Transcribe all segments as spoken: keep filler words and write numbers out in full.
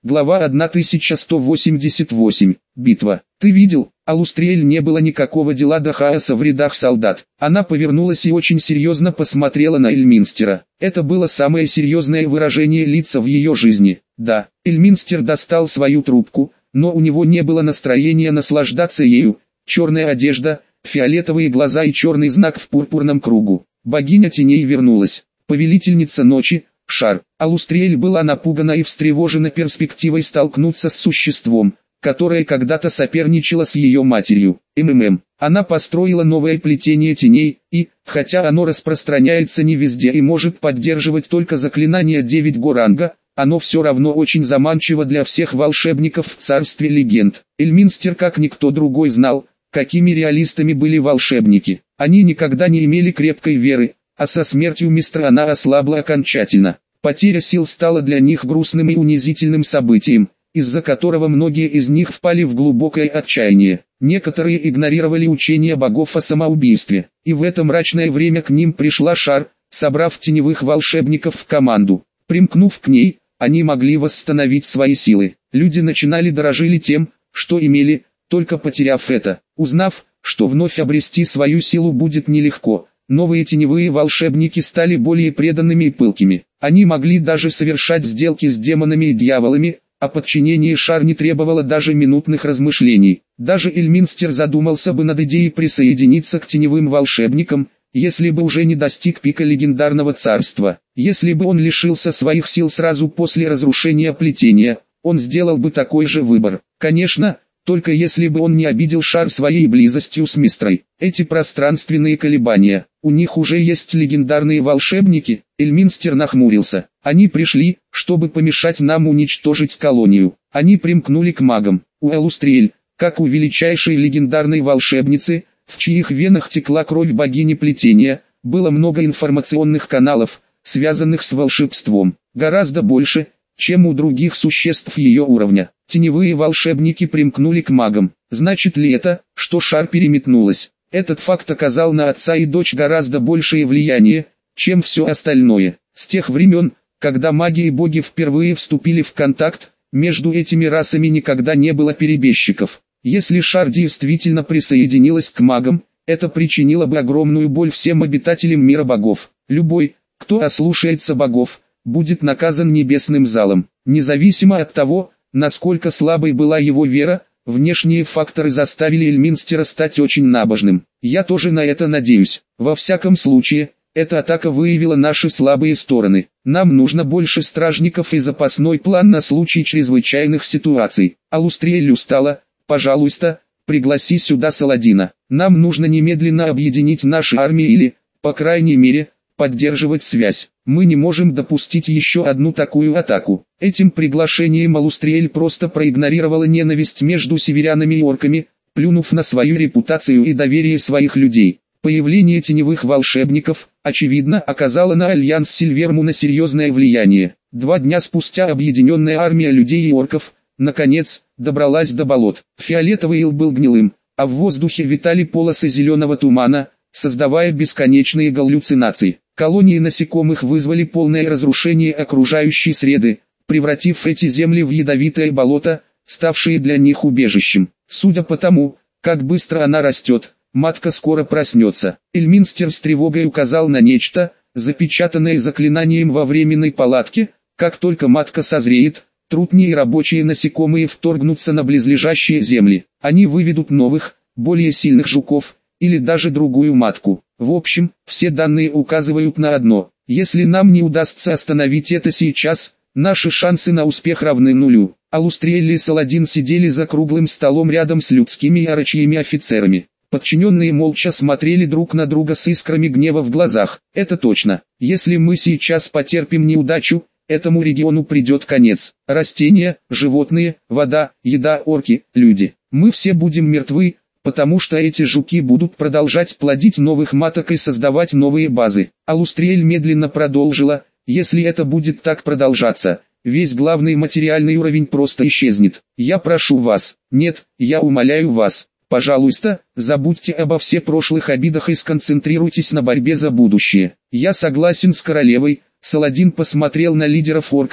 Глава тысяча сто восемьдесят восемь. Битва. Ты видел, Алустриэль не было никакого дела до хаоса в рядах солдат. Она повернулась и очень серьезно посмотрела на Эльминстера. Это было самое серьезное выражение лица в ее жизни. Да, Эльминстер достал свою трубку, но у него не было настроения наслаждаться ею. Черная одежда, фиолетовые глаза и черный знак в пурпурном кругу. Богиня теней вернулась. Повелительница ночи, Шар. Алустриэль была напугана и встревожена перспективой столкнуться с существом, которое когда-то соперничало с ее матерью. МММ. Она построила новое плетение теней, и, хотя оно распространяется не везде и может поддерживать только заклинания девять го ранга, оно все равно очень заманчиво для всех волшебников в царстве легенд. Эльминстер как никто другой знал, какими реалистами были волшебники. Они никогда не имели крепкой веры, а со смертью мистера она ослабла окончательно. Потеря сил стала для них грустным и унизительным событием, из-за которого многие из них впали в глубокое отчаяние. Некоторые игнорировали учения богов о самоубийстве, и в это мрачное время к ним пришла Шар, собрав теневых волшебников в команду. Примкнув к ней, они могли восстановить свои силы. Люди начинали дорожили тем, что имели, только потеряв это. Узнав, что вновь обрести свою силу будет нелегко, новые теневые волшебники стали более преданными и пылкими. Они могли даже совершать сделки с демонами и дьяволами, а подчинение Шар не требовало даже минутных размышлений. Даже Эльминстер задумался бы над идеей присоединиться к теневым волшебникам, если бы уже не достиг пика легендарного царства. Если бы он лишился своих сил сразу после разрушения плетения, он сделал бы такой же выбор. Конечно, только если бы он не обидел Шар своей близостью с Мистрой. Эти пространственные колебания, у них уже есть легендарные волшебники. Эльминстер нахмурился. Они пришли, чтобы помешать нам уничтожить колонию. Они примкнули к магам. У Алустриэль, как у величайшей легендарной волшебницы, в чьих венах текла кровь богини плетения, было много информационных каналов, связанных с волшебством. Гораздо больше, чем у других существ ее уровня. Теневые волшебники примкнули к магам. Значит ли это, что Шар переметнулась? Этот факт оказал на отца и дочь гораздо большее влияние, чем все остальное. С тех времен, когда маги и боги впервые вступили в контакт, между этими расами никогда не было перебежчиков. Если Шар действительно присоединилась к магам, это причинило бы огромную боль всем обитателям мира богов. Любой, кто ослушается богов, будет наказан небесным залом. Независимо от того, насколько слабой была его вера, внешние факторы заставили Эльминстера стать очень набожным. Я тоже на это надеюсь. Во всяком случае, эта атака выявила наши слабые стороны. Нам нужно больше стражников и запасной план на случай чрезвычайных ситуаций. Алустриэль устала. Пожалуйста, пригласи сюда Саладина. Нам нужно немедленно объединить наши армии или, по крайней мере, поддерживать связь. Мы не можем допустить еще одну такую атаку. Этим приглашением Алустриэль просто проигнорировала ненависть между северянами и орками, плюнув на свою репутацию и доверие своих людей. Появление теневых волшебников, очевидно, оказало на альянс Сильвермуна серьезное влияние. Два дня спустя объединенная армия людей и орков, наконец, добралась до болот. Фиолетовый ил был гнилым, а в воздухе витали полосы зеленого тумана, создавая бесконечные галлюцинации. Колонии насекомых вызвали полное разрушение окружающей среды, превратив эти земли в ядовитое болото, ставшие для них убежищем. Судя по тому, как быстро она растет, матка скоро проснется. Эльминстер с тревогой указал на нечто, запечатанное заклинанием во временной палатке. Как только матка созреет, трутни и рабочие насекомые вторгнутся на близлежащие земли. Они выведут новых, более сильных жуков, или даже другую матку. В общем, все данные указывают на одно: если нам не удастся остановить это сейчас, наши шансы на успех равны нулю. Алустриэль и Саладин сидели за круглым столом рядом с людскими и орочьими офицерами. Подчиненные молча смотрели друг на друга с искрами гнева в глазах. Это точно. Если мы сейчас потерпим неудачу, этому региону придет конец. Растения, животные, вода, еда, орки, люди. Мы все будем мертвы, потому что эти жуки будут продолжать плодить новых маток и создавать новые базы. Алустриэль медленно продолжила: если это будет так продолжаться, весь главный материальный уровень просто исчезнет. Я прошу вас, нет, я умоляю вас, пожалуйста, забудьте обо всех прошлых обидах и сконцентрируйтесь на борьбе за будущее. Я согласен с королевой. Саладин посмотрел на лидеров орков,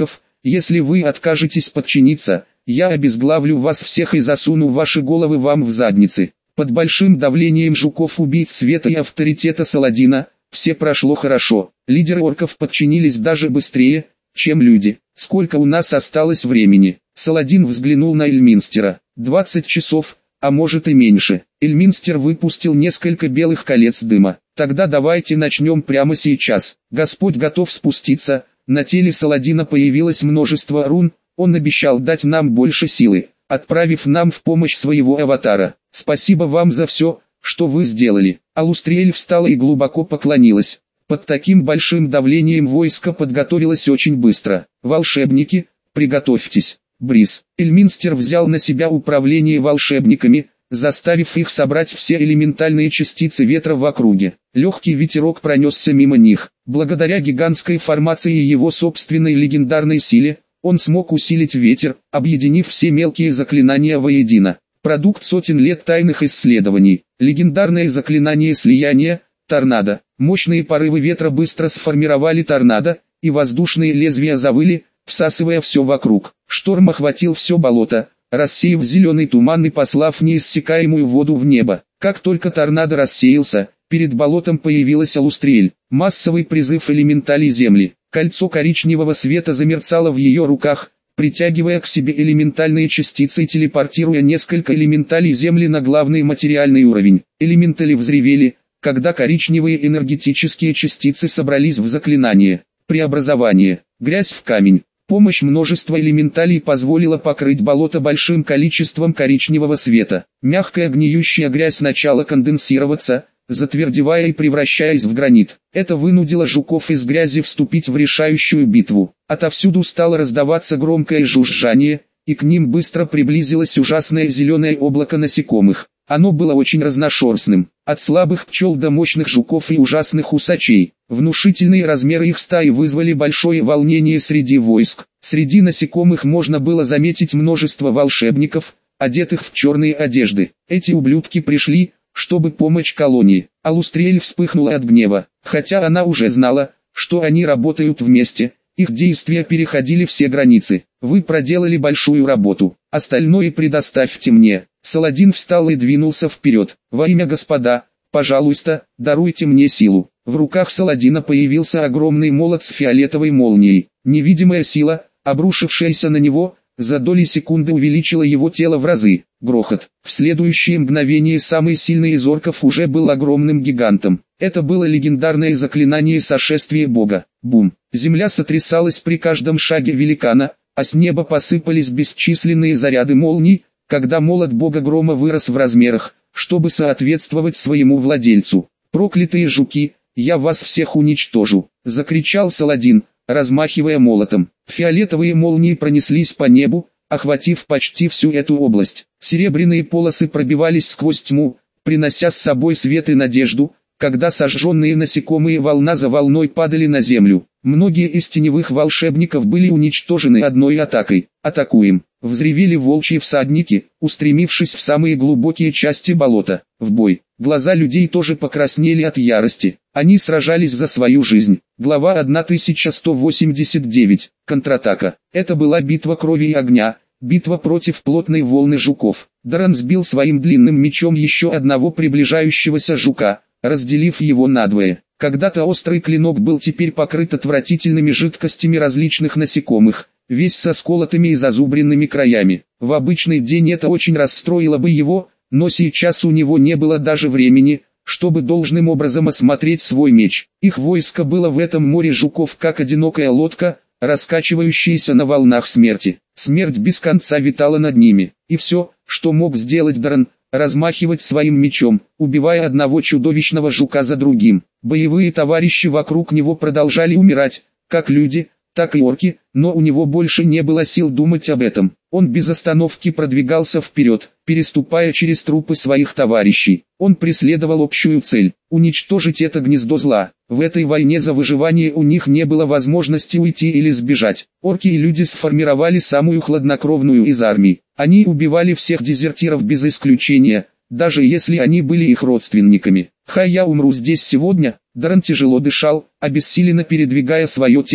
Если вы откажетесь подчиниться, я обезглавлю вас всех и засуну ваши головы вам в задницы. Под большим давлением жуков-убийц света и авторитета Саладина, все прошло хорошо. Лидеры орков подчинились даже быстрее, чем люди. Сколько у нас осталось времени? Саладин взглянул на Эльминстера. двадцать часов, а может и меньше. Эльминстер выпустил несколько белых колец дыма. Тогда давайте начнем прямо сейчас. Господь готов спуститься. На теле Саладина появилось множество рун. Он обещал дать нам больше силы, отправив нам в помощь своего аватара. Спасибо вам за все, что вы сделали. Алустриэль встала и глубоко поклонилась. Под таким большим давлением войско подготовилось очень быстро. Волшебники, приготовьтесь. Брис. Эльминстер взял на себя управление волшебниками, заставив их собрать все элементальные частицы ветра в округе. Легкий ветерок пронесся мимо них. Благодаря гигантской формации и его собственной легендарной силе, он смог усилить ветер, объединив все мелкие заклинания воедино. Продукт сотен лет тайных исследований. Легендарное заклинание слияния, торнадо. Мощные порывы ветра быстро сформировали торнадо, и воздушные лезвия завыли, всасывая все вокруг. Шторм охватил все болото, рассеяв зеленый туман и послав неиссякаемую воду в небо. Как только торнадо рассеялся, перед болотом появилась Алустриэль. Массовый призыв элементалей земли. Кольцо коричневого света замерцало в ее руках, притягивая к себе элементальные частицы и телепортируя несколько элементалей земли на главный материальный уровень. Элементали взревели, когда коричневые энергетические частицы собрались в заклинание. Преобразование. Грязь в камень. Помощь множества элементалей позволила покрыть болото большим количеством коричневого света. Мягкая гниющая грязь начала конденсироваться, затвердевая и превращаясь в гранит. Это вынудило жуков из грязи вступить в решающую битву. Отовсюду стало раздаваться громкое жужжание, и к ним быстро приблизилось ужасное зеленое облако насекомых. Оно было очень разношерстным, от слабых пчел до мощных жуков и ужасных усачей. Внушительные размеры их стаи вызвали большое волнение среди войск. Среди насекомых можно было заметить множество волшебников, одетых в черные одежды. Эти ублюдки пришли, чтобы помочь колонии. Алустриэль вспыхнула от гнева, хотя она уже знала, что они работают вместе. Их действия переходили все границы. Вы проделали большую работу, остальное предоставьте мне. Саладин встал и двинулся вперед. Во имя Господа, пожалуйста, даруйте мне силу. В руках Саладина появился огромный молот с фиолетовой молнией. Невидимая сила, обрушившаяся на него, за доли секунды увеличила его тело в разы. Грохот. В следующее мгновение самый сильный из орков уже был огромным гигантом. Это было легендарное заклинание сошествия Бога. Бум. Земля сотрясалась при каждом шаге великана, а с неба посыпались бесчисленные заряды молний, когда молот Бога Грома вырос в размерах, чтобы соответствовать своему владельцу. «Проклятые жуки, я вас всех уничтожу!» — закричал Саладин, размахивая молотом. Фиолетовые молнии пронеслись по небу, охватив почти всю эту область. Серебряные полосы пробивались сквозь тьму, принося с собой свет и надежду, когда сожженные насекомые волна за волной падали на землю. Многие из теневых волшебников были уничтожены одной атакой. «Атакуем!» — взревели волчьи всадники, устремившись в самые глубокие части болота. В бой. Глаза людей тоже покраснели от ярости. Они сражались за свою жизнь. Глава тысяча сто восемьдесят девять. Контратака. Это была битва крови и огня, битва против плотной волны жуков. Даран сбил своим длинным мечом еще одного приближающегося жука, разделив его надвое. Когда-то острый клинок был теперь покрыт отвратительными жидкостями различных насекомых, весь со сколотыми и зазубренными краями. В обычный день это очень расстроило бы его, но сейчас у него не было даже времени, чтобы должным образом осмотреть свой меч. Их войско было в этом море жуков как одинокая лодка, раскачивающаяся на волнах смерти. Смерть без конца витала над ними, и все, что мог сделать Даран, размахивать своим мечом, убивая одного чудовищного жука за другим. Боевые товарищи вокруг него продолжали умирать, как люди, так и орки, но у него больше не было сил думать об этом. Он без остановки продвигался вперед, переступая через трупы своих товарищей. Он преследовал общую цель – уничтожить это гнездо зла. В этой войне за выживание у них не было возможности уйти или сбежать. Орки и люди сформировали самую хладнокровную из армий. Они убивали всех дезертиров без исключения, даже если они были их родственниками. «Ха, я умру здесь сегодня», Даран тяжело дышал, обессиленно передвигая свое тело,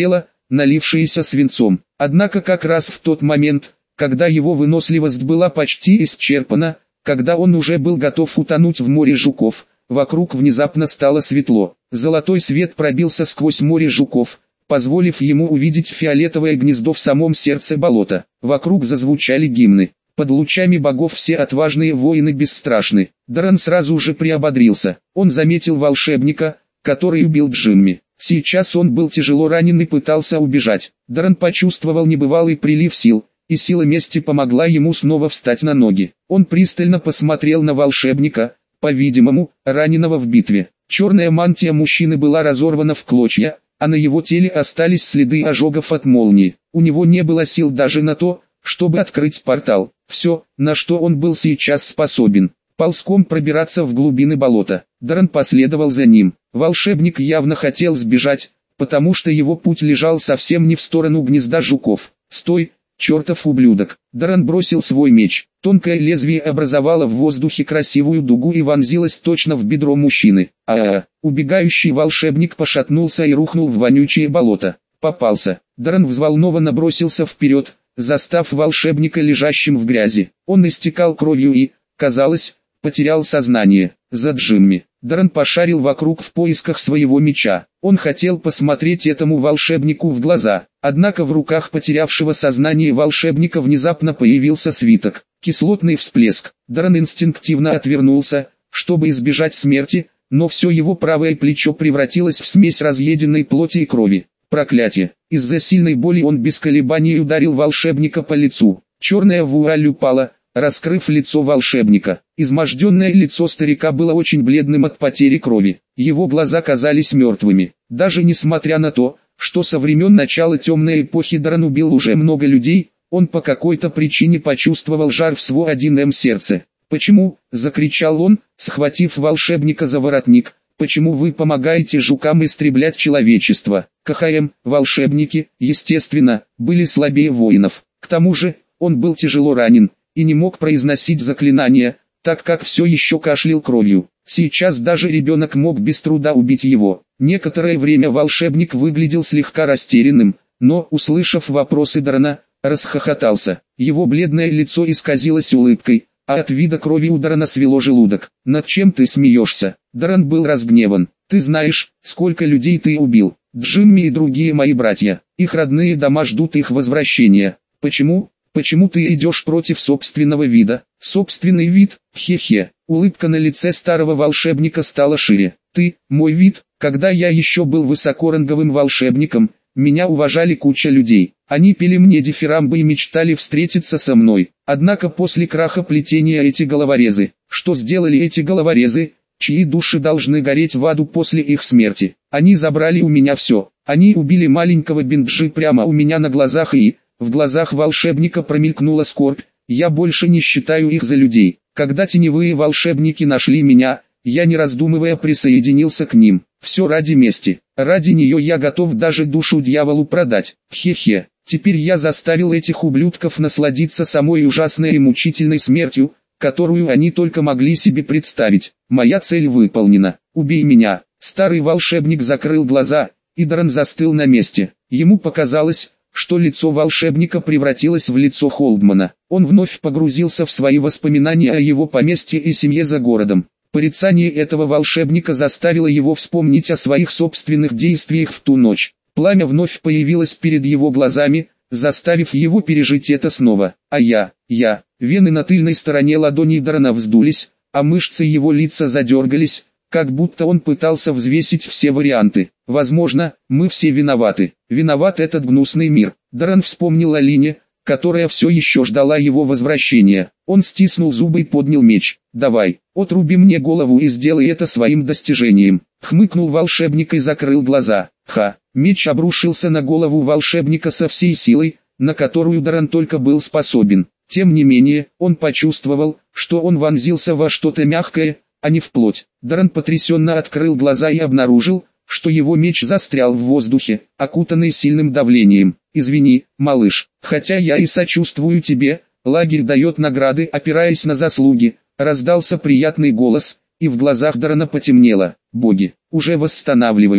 налившиеся свинцом. Однако как раз в тот момент, когда его выносливость была почти исчерпана, когда он уже был готов утонуть в море жуков, вокруг внезапно стало светло. Золотой свет пробился сквозь море жуков, позволив ему увидеть фиолетовое гнездо в самом сердце болота. Вокруг зазвучали гимны. Под лучами богов все отважные воины бесстрашны. Даррен сразу же приободрился. Он заметил волшебника, который убил Джимми. Сейчас он был тяжело ранен и пытался убежать. Даррен почувствовал небывалый прилив сил, и сила мести помогла ему снова встать на ноги. Он пристально посмотрел на волшебника, по-видимому, раненого в битве. Черная мантия мужчины была разорвана в клочья, а на его теле остались следы ожогов от молнии. У него не было сил даже на то, чтобы открыть портал. Все, на что он был сейчас способен, ползком пробираться в глубины болота. Даррен последовал за ним. Волшебник явно хотел сбежать, потому что его путь лежал совсем не в сторону гнезда жуков. «Стой, чертов ублюдок!» Даррен бросил свой меч. Тонкое лезвие образовало в воздухе красивую дугу и вонзилось точно в бедро мужчины. А-а-а! Убегающий волшебник пошатнулся и рухнул в вонючее болото. Попался. Даррен взволнованно бросился вперед, застав волшебника лежащим в грязи. Он истекал кровью и, казалось, потерял сознание. За Джимми. Даррен пошарил вокруг в поисках своего меча. Он хотел посмотреть этому волшебнику в глаза, однако в руках потерявшего сознание волшебника внезапно появился свиток. Кислотный всплеск. Даррен инстинктивно отвернулся, чтобы избежать смерти, но все его правое плечо превратилось в смесь разъеденной плоти и крови. Проклятие! Из-за сильной боли он без колебаний ударил волшебника по лицу. Черная вуаль упала, раскрыв лицо волшебника. Изможденное лицо старика было очень бледным от потери крови. Его глаза казались мертвыми. Даже несмотря на то, что со времен начала темной эпохи Даррен убил уже много людей, он по какой-то причине почувствовал жар в своем сердце. «Почему?» – закричал он, схватив волшебника за воротник. «Почему вы помогаете жукам истреблять человечество?» КХМ, волшебники, естественно, были слабее воинов. К тому же, он был тяжело ранен и не мог произносить заклинания, так как все еще кашлял кровью. Сейчас даже ребенок мог без труда убить его. Некоторое время волшебник выглядел слегка растерянным, но, услышав вопросы Даррена, расхохотался. Его бледное лицо исказилось улыбкой, а от вида крови у Даррена свело желудок. «Над чем ты смеешься?» Даррен был разгневан. «Ты знаешь, сколько людей ты убил? Джимми и другие мои братья. Их родные дома ждут их возвращения. Почему? Почему ты идешь против собственного вида?» «Собственный вид? Хе-хе». Улыбка на лице старого волшебника стала шире. «Ты, мой вид, когда я еще был высокоранговым волшебником, меня уважали куча людей. Они пели мне дифирамбы и мечтали встретиться со мной. Однако после краха плетения эти головорезы, что сделали эти головорезы, чьи души должны гореть в аду после их смерти? Они забрали у меня все. Они убили маленького Бенджи прямо у меня на глазах и, в глазах волшебника промелькнула скорбь, я больше не считаю их за людей. Когда теневые волшебники нашли меня, я не раздумывая присоединился к ним. Все ради мести. Ради нее я готов даже душу дьяволу продать. Хе-хе. Теперь я заставил этих ублюдков насладиться самой ужасной и мучительной смертью, которую они только могли себе представить. Моя цель выполнена. Убей меня. Старый волшебник закрыл глаза, и Даррен застыл на месте. Ему показалось, что лицо волшебника превратилось в лицо Холдмана. Он вновь погрузился в свои воспоминания о его поместье и семье за городом. Порицание этого волшебника заставило его вспомнить о своих собственных действиях в ту ночь. Пламя вновь появилось перед его глазами, заставив его пережить это снова. А я, я, вены на тыльной стороне ладони Даррена вздулись, а мышцы его лица задергались, как будто он пытался взвесить все варианты. Возможно, мы все виноваты. Виноват этот гнусный мир. Даррен вспомнил о Лине, которая все еще ждала его возвращения. Он стиснул зубы и поднял меч. «Давай, отруби мне голову и сделай это своим достижением», — хмыкнул волшебник и закрыл глаза. Ха! Меч обрушился на голову волшебника со всей силой, на которую Даррен только был способен. Тем не менее, он почувствовал, что он вонзился во что-то мягкое, а не в плоть. Даррен потрясенно открыл глаза и обнаружил, что его меч застрял в воздухе, окутанный сильным давлением. «Извини, малыш, хотя я и сочувствую тебе, лагерь дает награды, опираясь на заслуги», — раздался приятный голос, и в глазах Даррена потемнело. «Боги, уже восстанавливаются».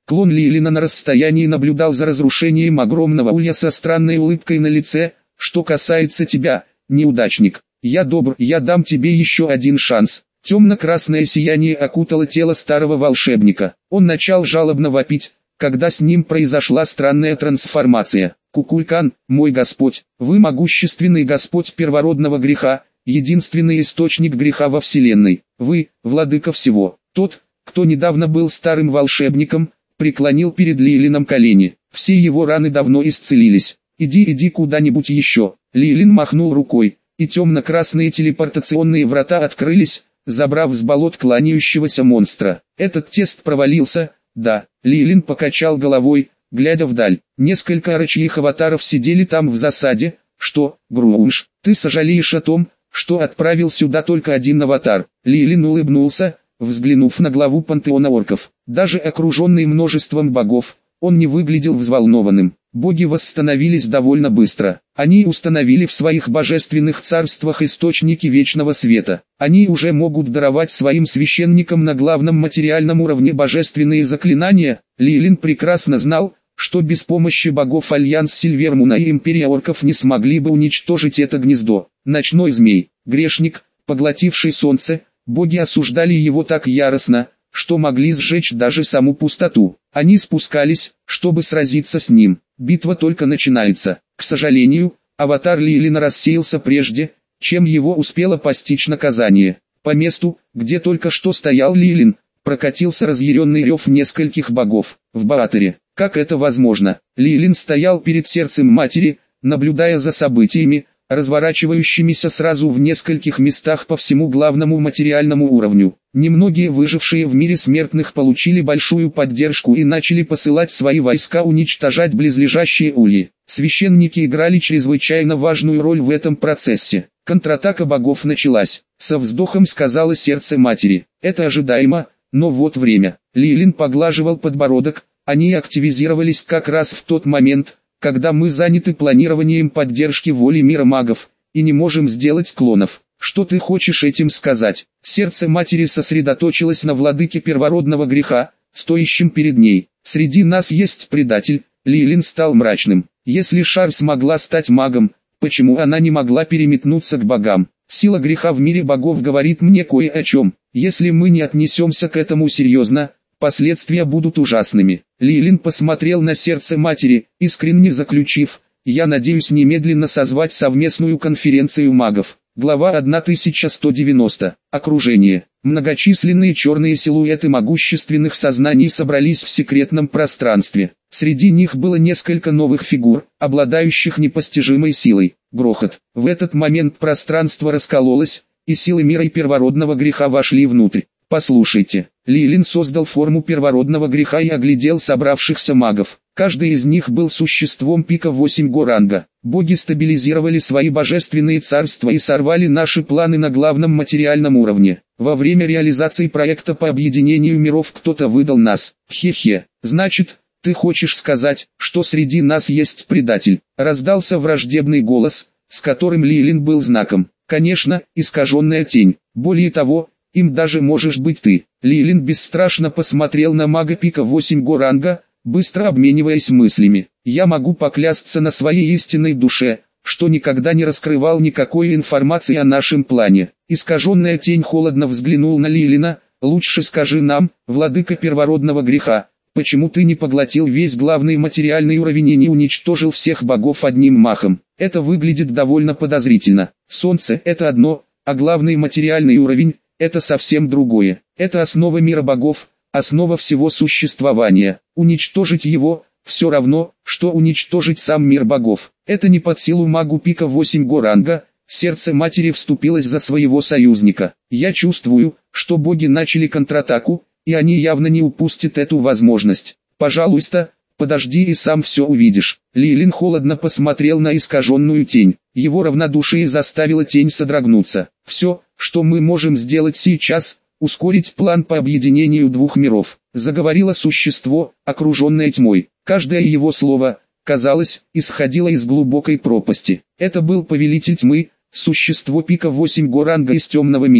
Клон Лилина на расстоянии наблюдал за разрушением огромного улья со странной улыбкой на лице. Что касается тебя, неудачник, я добр, я дам тебе еще один шанс. Темно-красное сияние окутало тело старого волшебника. Он начал жалобно вопить, когда с ним произошла странная трансформация. Кукулькан, мой Господь, вы могущественный Господь первородного греха, единственный источник греха во Вселенной. Вы, владыка всего. Тот, кто недавно был старым волшебником, преклонил перед Лилином колени. Все его раны давно исцелились. Иди, иди куда-нибудь еще. Лилин махнул рукой, и темно-красные телепортационные врата открылись, забрав с болот кланяющегося монстра. Этот тест провалился, да. Лилин покачал головой, глядя вдаль. Несколько орочьих аватаров сидели там в засаде. Что, Грунж, ты сожалеешь о том, что отправил сюда только один аватар? Лилин улыбнулся, взглянув на главу пантеона орков. Даже окруженный множеством богов, он не выглядел взволнованным. Боги восстановились довольно быстро. Они установили в своих божественных царствах источники вечного света. Они уже могут даровать своим священникам на главном материальном уровне божественные заклинания. Лилин прекрасно знал, что без помощи богов Альянс Сильвермуна и Империя Орков не смогли бы уничтожить это гнездо. Ночной змей, грешник, поглотивший солнце, боги осуждали его так яростно, что могли сжечь даже саму пустоту. Они спускались, чтобы сразиться с ним. Битва только начинается. К сожалению, аватар Лилина рассеялся прежде, чем его успело постичь наказание. По месту, где только что стоял Лилин, прокатился разъяренный рев нескольких богов. В Баатере. Как это возможно? Лилин стоял перед сердцем матери, наблюдая за событиями, разворачивающимися сразу в нескольких местах по всему главному материальному уровню. Немногие выжившие в мире смертных получили большую поддержку и начали посылать свои войска уничтожать близлежащие ульи. Священники играли чрезвычайно важную роль в этом процессе. Контратака богов началась. Со вздохом сказала сердце матери. Это ожидаемо, но вот время. Лилин поглаживал подбородок. Они активизировались как раз в тот момент, когда мы заняты планированием поддержки воли мира магов, и не можем сделать клонов. Что ты хочешь этим сказать? Сердце матери сосредоточилось на владыке первородного греха, стоящем перед ней. Среди нас есть предатель. Лилин стал мрачным. Если Шар смогла стать магом, почему она не могла переметнуться к богам? Сила греха в мире богов говорит мне кое о чем. Если мы не отнесемся к этому серьезно, последствия будут ужасными. Лилин посмотрел на сердце матери, искренне заключив: «Я надеюсь немедленно созвать совместную конференцию магов». Глава тысяча сто девяносто. Окружение. Многочисленные черные силуэты могущественных сознаний собрались в секретном пространстве. Среди них было несколько новых фигур, обладающих непостижимой силой. Грохот. В этот момент пространство раскололось, и силы мира и первородного греха вошли внутрь. Послушайте. Лилин создал форму первородного греха и оглядел собравшихся магов. Каждый из них был существом пика восемь го ранга. Боги стабилизировали свои божественные царства и сорвали наши планы на главном материальном уровне. Во время реализации проекта по объединению миров кто-то выдал нас. Хе-хе. Значит, ты хочешь сказать, что среди нас есть предатель? Раздался враждебный голос, с которым Лилин был знаком. Конечно, искаженная тень. Более того, им даже можешь быть ты. Лилин бесстрашно посмотрел на мага пика восемь го ранга, быстро обмениваясь мыслями. Я могу поклясться на своей истинной душе, что никогда не раскрывал никакой информации о нашем плане. Искаженная тень холодно взглянул на Лилина. Лучше скажи нам, владыка первородного греха, почему ты не поглотил весь главный материальный уровень и не уничтожил всех богов одним махом? Это выглядит довольно подозрительно. Солнце – это одно, а главный материальный уровень – это совсем другое. Это основа мира богов, основа всего существования. Уничтожить его – все равно, что уничтожить сам мир богов. Это не под силу магу пика восемь го ранга. Сердце матери вступилось за своего союзника. Я чувствую, что боги начали контратаку, и они явно не упустят эту возможность. Пожалуйста, подожди и сам все увидишь. Лилин холодно посмотрел на искаженную тень. Его равнодушие заставило тень содрогнуться. Все, что мы можем сделать сейчас, ускорить план по объединению двух миров. Заговорило существо, окруженное тьмой. Каждое его слово, казалось, исходило из глубокой пропасти. Это был повелитель тьмы, существо пика восемь го ранга из темного мира.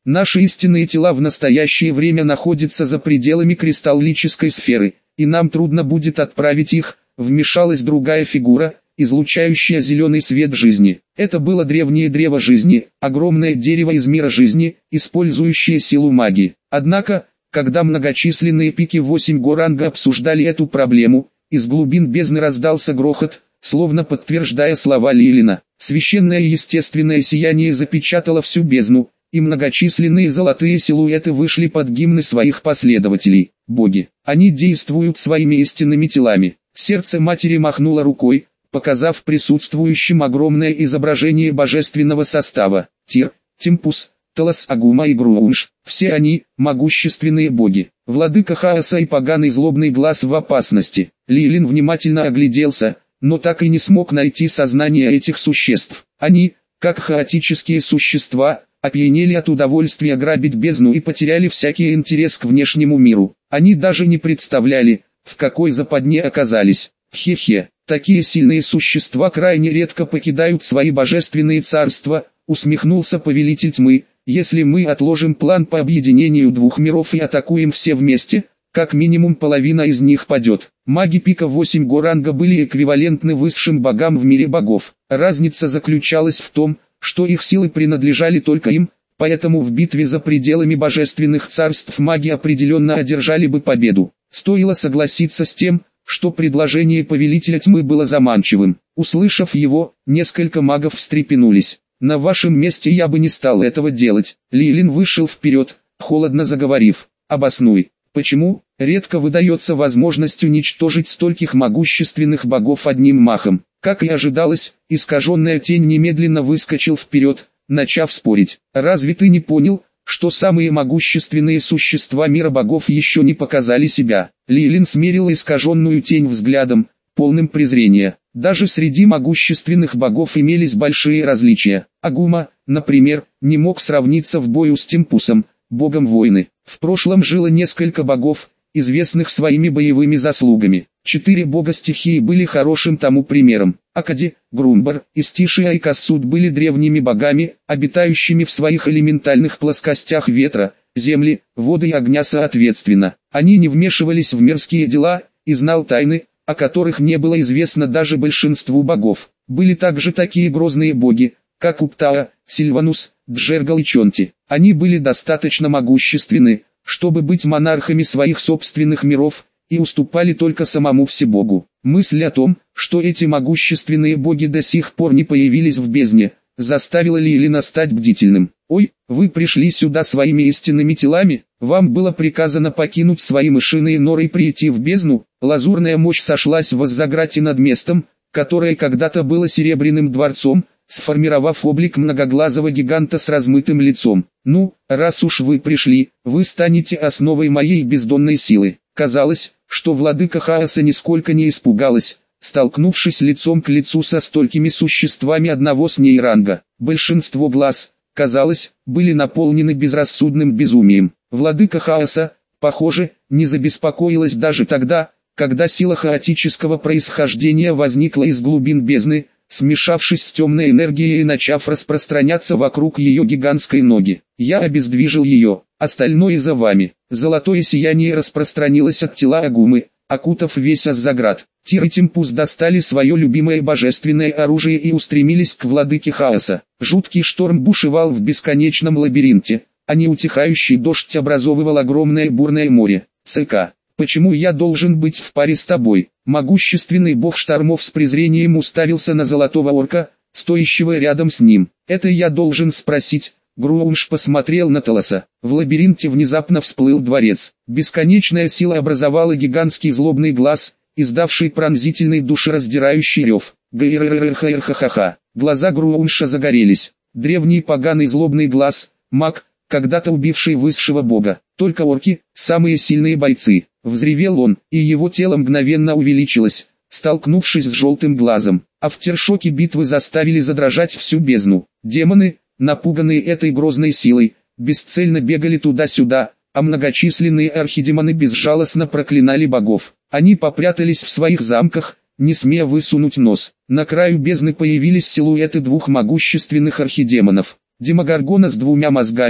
Наши истинные тела в настоящее время находятся за пределами кристаллической сферы, и нам трудно будет отправить их, вмешалась другая фигура, излучающая зеленый свет жизни. Это было древнее древо жизни, огромное дерево из мира жизни, использующее силу магии. Однако, когда многочисленные пики восемь Горанга обсуждали эту проблему, из глубин бездны раздался грохот, словно подтверждая слова Лилина. Священное естественное сияние запечатало всю бездну, и многочисленные золотые силуэты вышли под гимны своих последователей. Боги, они действуют своими истинными телами. Сердце матери махнуло рукой, показав присутствующим огромное изображение божественного состава. Тир, Темпус, Талос, Агума и Груунш, все они – могущественные боги. Владыка хаоса и поганый злобный глаз в опасности. Лилин внимательно огляделся, но так и не смог найти сознание этих существ. Они, как хаотические существа, опьянели от удовольствия грабить бездну и потеряли всякий интерес к внешнему миру. Они даже не представляли, в какой западне оказались. Хе-хе, такие сильные существа крайне редко покидают свои божественные царства, усмехнулся повелитель тьмы. Если мы отложим план по объединению двух миров и атакуем все вместе, как минимум половина из них падет. Маги пика восемь Горанга были эквивалентны высшим богам в мире богов. Разница заключалась в том, что их силы принадлежали только им, поэтому в битве за пределами божественных царств маги определенно одержали бы победу. Стоило согласиться с тем, что предложение повелителя тьмы было заманчивым. Услышав его, несколько магов встрепенулись. «На вашем месте я бы не стал этого делать». Лилин вышел вперед, холодно заговорив. «Обоснуй, почему редко выдается возможность уничтожить стольких могущественных богов одним махом?» Как и ожидалось, искаженная тень немедленно выскочил вперед, начав спорить. «Разве ты не понял, что самые могущественные существа мира богов еще не показали себя?» Лилин смерил искаженную тень взглядом, полным презрения. Даже среди могущественных богов имелись большие различия. Агума, например, не мог сравниться в бою с Темпусом, богом войны. В прошлом жило несколько богов, известных своими боевыми заслугами. Четыре бога стихии были хорошим тому примером. Акади, Грумбар, Истишия и Кассуд были древними богами, обитающими в своих элементальных плоскостях ветра, земли, воды и огня соответственно. Они не вмешивались в мирские дела, и знал тайны, о которых не было известно даже большинству богов. Были также такие грозные боги, как Уптаа, Сильванус, Джергал и Чонти. Они были достаточно могущественны, чтобы быть монархами своих собственных миров, и уступали только самому Всебогу. Мысль о том, что эти могущественные боги до сих пор не появились в бездне, заставила Лилина стать бдительным. «Ой, вы пришли сюда своими истинными телами? Вам было приказано покинуть свои мышиные норы и прийти в бездну?» Лазурная мощь сошлась в Аззаграте над местом, которое когда-то было серебряным дворцом, сформировав облик многоглазого гиганта с размытым лицом. «Ну, раз уж вы пришли, вы станете основой моей бездонной силы». Казалось, что владыка хаоса нисколько не испугалась, столкнувшись лицом к лицу со столькими существами одного с ней ранга. Большинство глаз, казалось, были наполнены безрассудным безумием. Владыка хаоса, похоже, не забеспокоилась даже тогда, когда сила хаотического происхождения возникла из глубин бездны, смешавшись с темной энергией и начав распространяться вокруг ее гигантской ноги. «Я обездвижил ее, остальное за вами». Золотое сияние распространилось от тела Агумы, окутав весь Аззаграт. Тир и Темпус достали свое любимое божественное оружие и устремились к владыке хаоса. Жуткий шторм бушевал в бесконечном лабиринте, а неутихающий дождь образовывал огромное бурное море. «ЦК, почему я должен быть в паре с тобой?» Могущественный бог штормов с презрением уставился на золотого орка, стоящего рядом с ним. «Это я должен спросить». Груунш посмотрел на Талоса. В лабиринте внезапно всплыл дворец. Бесконечная сила образовала гигантский злобный глаз, издавший пронзительный душераздирающий рев. Гайрррррхаха. Глаза Груунша загорелись. Древний поганый злобный глаз, маг, когда-то убивший высшего бога. Только орки, самые сильные бойцы. Взревел он, и его тело мгновенно увеличилось, столкнувшись с желтым глазом. Афтершоки битвы заставили задрожать всю бездну. Демоны, напуганные этой грозной силой, бесцельно бегали туда-сюда, а многочисленные архидемоны безжалостно проклинали богов. Они попрятались в своих замках, не смея высунуть нос. На краю бездны появились силуэты двух могущественных архидемонов. Демогоргона с двумя мозгами,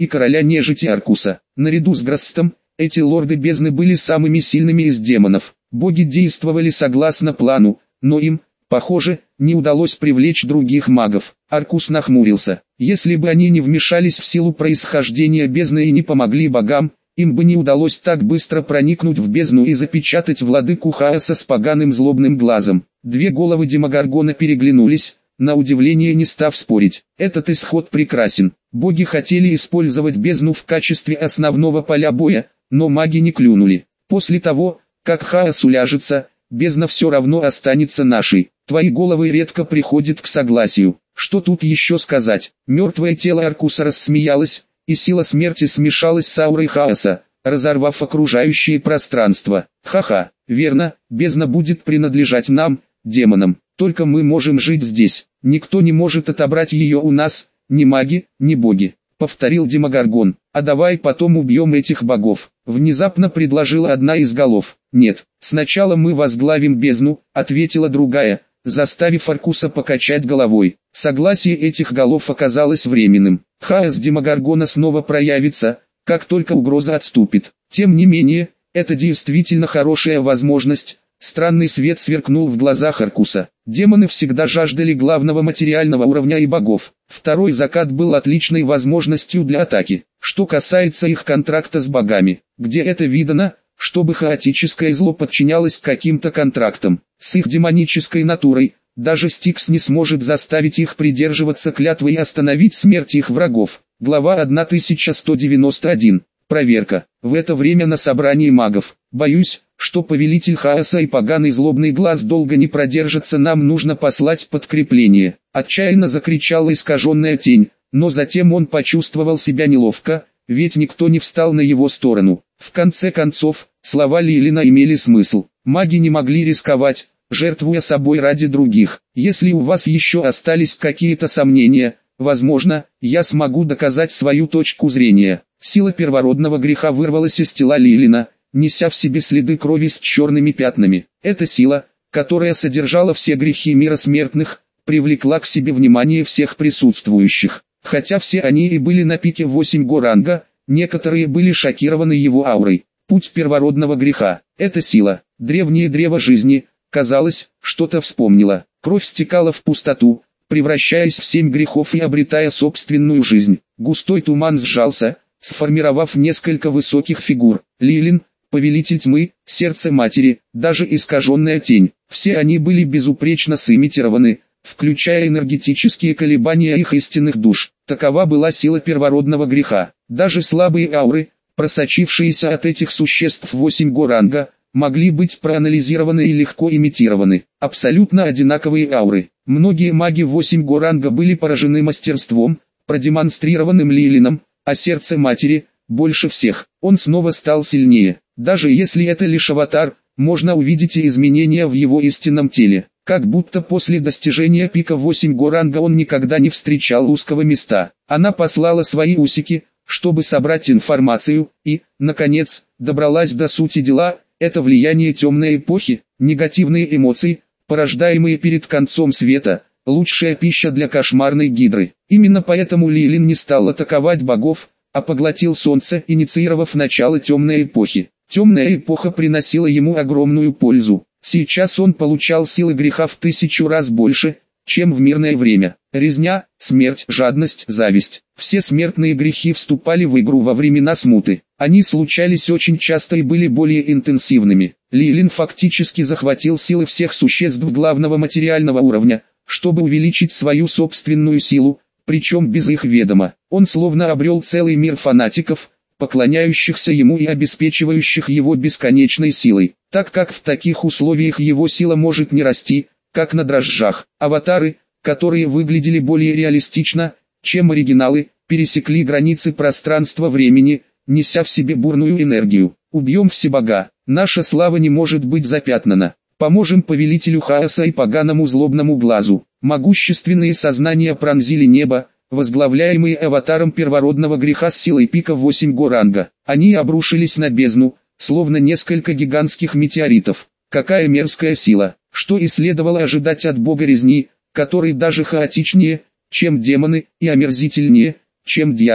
и короля нежити Аркуса. Наряду с Грастом, эти лорды бездны были самыми сильными из демонов. Боги действовали согласно плану, но им, похоже, не удалось привлечь других магов. Аркус нахмурился. Если бы они не вмешались в силу происхождения бездны и не помогли богам, им бы не удалось так быстро проникнуть в бездну и запечатать владыку хаоса с поганым злобным глазом. Две головы Демогоргона переглянулись, на удивление не став спорить. Этот исход прекрасен. Боги хотели использовать бездну в качестве основного поля боя, но маги не клюнули. После того, как хаос уляжется, бездна все равно останется нашей. Твои головы редко приходят к согласию. Что тут еще сказать? Мертвое тело Аркуса рассмеялось, и сила смерти смешалась с аурой хаоса, разорвав окружающее пространство. Ха-ха, верно, бездна будет принадлежать нам, демонам. Только мы можем жить здесь. Никто не может отобрать ее у нас, ни маги, ни боги. Повторил Демогоргон. А давай потом убьем этих богов. Внезапно предложила одна из голов. Нет, сначала мы возглавим бездну, ответила другая, заставив Аркуса покачать головой. Согласие этих голов оказалось временным. Хаос Демогоргона снова проявится, как только угроза отступит. Тем не менее, это действительно хорошая возможность. Странный свет сверкнул в глазах Аркуса. Демоны всегда жаждали главного материального уровня и богов. Второй закат был отличной возможностью для атаки. Что касается их контракта с богами, где это видано, чтобы хаотическое зло подчинялось каким-то контрактам. С их демонической натурой, даже Стикс не сможет заставить их придерживаться клятвы и остановить смерть их врагов. Глава тысяча сто девяносто один. Проверка. В это время на собрании магов. Боюсь, что повелитель хаоса и поганый злобный глаз долго не продержатся, нам нужно послать подкрепление. Отчаянно закричала искаженная тень, но затем он почувствовал себя неловко, ведь никто не встал на его сторону. В конце концов, слова Лилина имели смысл. Маги не могли рисковать, жертвуя собой ради других. Если у вас еще остались какие-то сомнения, возможно, я смогу доказать свою точку зрения. Сила первородного греха вырвалась из тела Лилина, неся в себе следы крови с черными пятнами. Эта сила, которая содержала все грехи мира смертных, привлекла к себе внимание всех присутствующих. Хотя все они и были на пике восемь го ранга, некоторые были шокированы его аурой. Путь первородного греха. Эта сила, древнее древо жизни, казалось, что-то вспомнила. Кровь стекала в пустоту, превращаясь в семь грехов и обретая собственную жизнь. Густой туман сжался, сформировав несколько высоких фигур. Лилин, повелитель тьмы, сердце матери, даже искаженная тень. Все они были безупречно сымитированы, включая энергетические колебания их истинных душ. Такова была сила первородного греха. Даже слабые ауры, просочившиеся от этих существ восемь го ранга, могли быть проанализированы и легко имитированы. Абсолютно одинаковые ауры. Многие маги восемь го ранга были поражены мастерством, продемонстрированным Лилином, а сердце матери, больше всех, он снова стал сильнее. Даже если это лишь аватар, можно увидеть и изменения в его истинном теле. Как будто после достижения пика восемь го ранга он никогда не встречал узкого места. Она послала свои усики, чтобы собрать информацию, и, наконец, добралась до сути дела. Это влияние темной эпохи, негативные эмоции, порождаемые перед концом света, лучшая пища для кошмарной гидры. Именно поэтому Лилин не стал атаковать богов, а поглотил солнце, инициировав начало темной эпохи. Темная эпоха приносила ему огромную пользу. Сейчас он получал силы греха в тысячу раз больше, чем в мирное время. Резня, смерть, жадность, зависть. Все смертные грехи вступали в игру во времена смуты. Они случались очень часто и были более интенсивными. Лилин фактически захватил силы всех существ главного материального уровня, чтобы увеличить свою собственную силу, причем без их ведома. Он словно обрел целый мир фанатиков, поклоняющихся ему и обеспечивающих его бесконечной силой. Так как в таких условиях его сила может не расти, как на дрожжах. Аватары, которые выглядели более реалистично, чем оригиналы, пересекли границы пространства-времени, неся в себе бурную энергию. Убьем всебога, наша слава не может быть запятнана. Поможем повелителю хаоса и поганому злобному глазу. Могущественные сознания пронзили небо, возглавляемые аватаром первородного греха с силой пика восемь го ранга. Они обрушились на бездну, словно несколько гигантских метеоритов. Какая мерзкая сила, что и следовало ожидать от бога резни, который даже хаотичнее, чем демоны, и омерзительнее, чем дьяволы.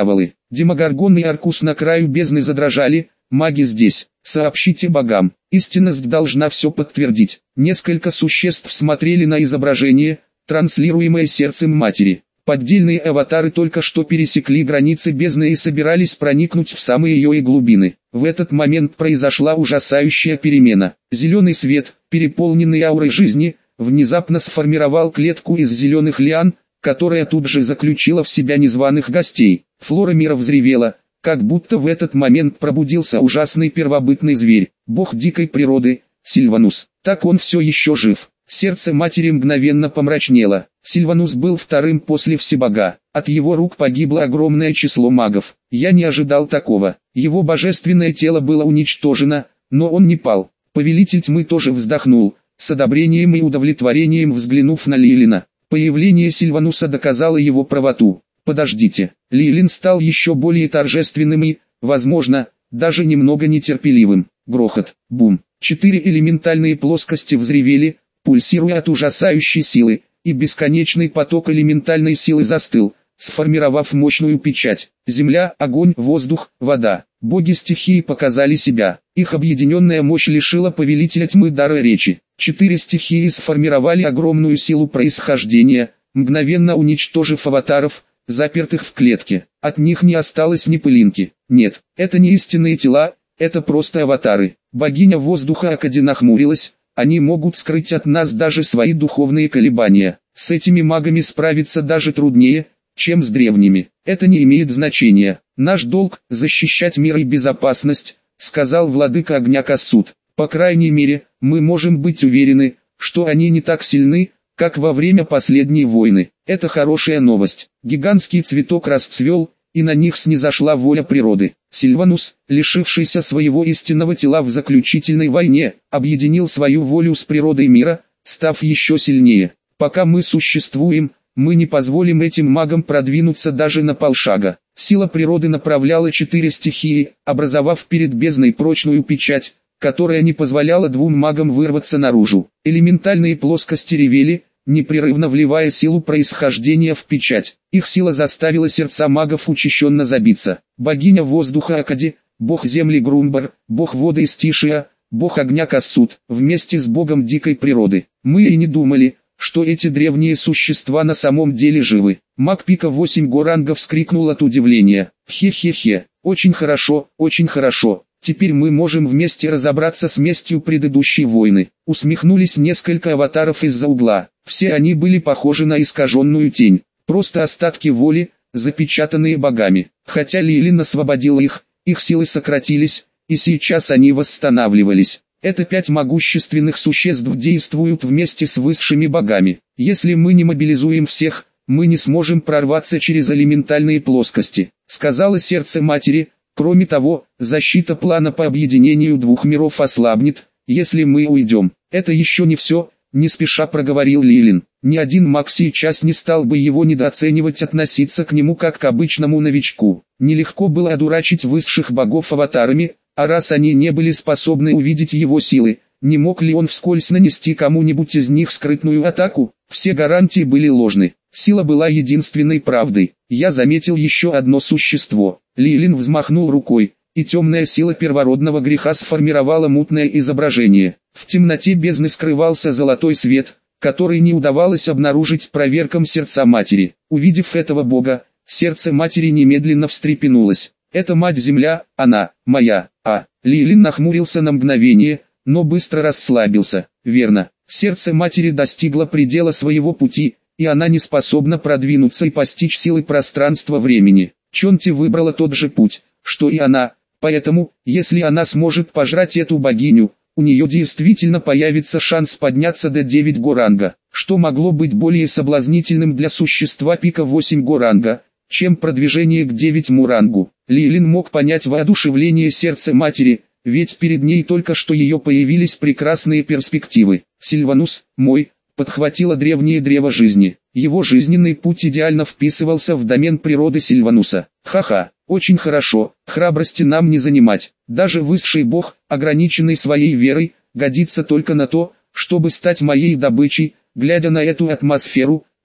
Демогоргон и Аркус на краю бездны задрожали. Маги здесь, сообщите богам, истинность должна все подтвердить. Несколько существ смотрели на изображение, транслируемое сердцем матери. Поддельные аватары только что пересекли границы бездны и собирались проникнуть в самые ее глубины. В этот момент произошла ужасающая перемена. Зеленый свет, переполненный аурой жизни, внезапно сформировал клетку из зеленых лиан, которая тут же заключила в себя незваных гостей. Флора мира взревела, как будто в этот момент пробудился ужасный первобытный зверь, бог дикой природы, Сильванус. Так он все еще жив. Сердце матери мгновенно помрачнело. Сильванус был вторым после Всебога. От его рук погибло огромное число магов. Я не ожидал такого. Его божественное тело было уничтожено, но он не пал. Повелитель тьмы тоже вздохнул, с одобрением и удовлетворением взглянув на Лилина. Появление Сильвануса доказало его правоту. Подождите. Лилин стал еще более торжественным и, возможно, даже немного нетерпеливым. Грохот, бум. Четыре элементальные плоскости взревели, пульсируя от ужасающей силы, и бесконечный поток элементальной силы застыл, сформировав мощную печать. Земля, огонь, воздух, вода. Боги стихии показали себя. Их объединенная мощь лишила повелителя тьмы дара речи. Четыре стихии сформировали огромную силу происхождения, мгновенно уничтожив аватаров, запертых в клетке. От них не осталось ни пылинки. Нет, это не истинные тела, это просто аватары. Богиня воздуха Акади нахмурилась. Они могут скрыть от нас даже свои духовные колебания. С этими магами справиться даже труднее, чем с древними. Это не имеет значения. Наш долг – защищать мир и безопасность, сказал владыка огня Кассут. По крайней мере, мы можем быть уверены, что они не так сильны, как во время последней войны. Это хорошая новость. Гигантский цветок расцвел, и на них снизошла воля природы. Сильванус, лишившийся своего истинного тела в заключительной войне, объединил свою волю с природой мира, став еще сильнее. Пока мы существуем, мы не позволим этим магам продвинуться даже на полшага. Сила природы направляла четыре стихии, образовав перед бездной прочную печать, которая не позволяла двум магам вырваться наружу. Элементальные плоскости ревели, непрерывно вливая силу происхождения в печать. Их сила заставила сердца магов учащенно забиться. Богиня воздуха Акади, бог земли Грумбар, бог воды Истишия, бог огня Кассут, вместе с богом дикой природы. Мы и не думали, что эти древние существа на самом деле живы. Маг пика восемь Горанга вскрикнул от удивления. Хе-хе-хе, очень хорошо, очень хорошо. Теперь мы можем вместе разобраться с местью предыдущей войны. Усмехнулись несколько аватаров из-за угла. Все они были похожи на искаженную тень. Просто остатки воли, запечатанные богами. Хотя Лилин освободил их, их силы сократились, и сейчас они восстанавливались. Это пять могущественных существ действуют вместе с высшими богами. Если мы не мобилизуем всех, мы не сможем прорваться через элементальные плоскости, сказала сердце матери. Кроме того, защита плана по объединению двух миров ослабнет, если мы уйдем. Это еще не все, не спеша проговорил Лилин. Ни один маг сейчас не стал бы его недооценивать, относиться к нему как к обычному новичку. Нелегко было одурачить высших богов аватарами, а раз они не были способны увидеть его силы, не мог ли он вскользь нанести кому-нибудь из них скрытную атаку? Все гарантии были ложны. Сила была единственной правдой. Я заметил еще одно существо. Лилин взмахнул рукой, и темная сила первородного греха сформировала мутное изображение. В темноте бездны скрывался золотой свет, который не удавалось обнаружить проверкам сердца матери. Увидев этого бога, сердце матери немедленно встрепенулось. Это мать-земля, она, моя, а. Лилин нахмурился на мгновение, но быстро расслабился. Верно, сердце матери достигло предела своего пути, и она не способна продвинуться и постичь силы пространства-времени. Чонти выбрала тот же путь, что и она, поэтому, если она сможет пожрать эту богиню, у нее действительно появится шанс подняться до девять Горанга. Что могло быть более соблазнительным для существа пика восемь Горанга, чем продвижение к девять Мурангу? Лилин мог понять воодушевление сердца матери, ведь перед ней только что ее появились прекрасные перспективы. Сильванус, мой, подхватило древнее древо жизни. Его жизненный путь идеально вписывался в домен природы Сильвануса. Ха-ха, очень хорошо, храбрости нам не занимать. Даже высший бог, ограниченный своей верой, годится только на то, чтобы стать моей добычей. Глядя на эту атмосферу,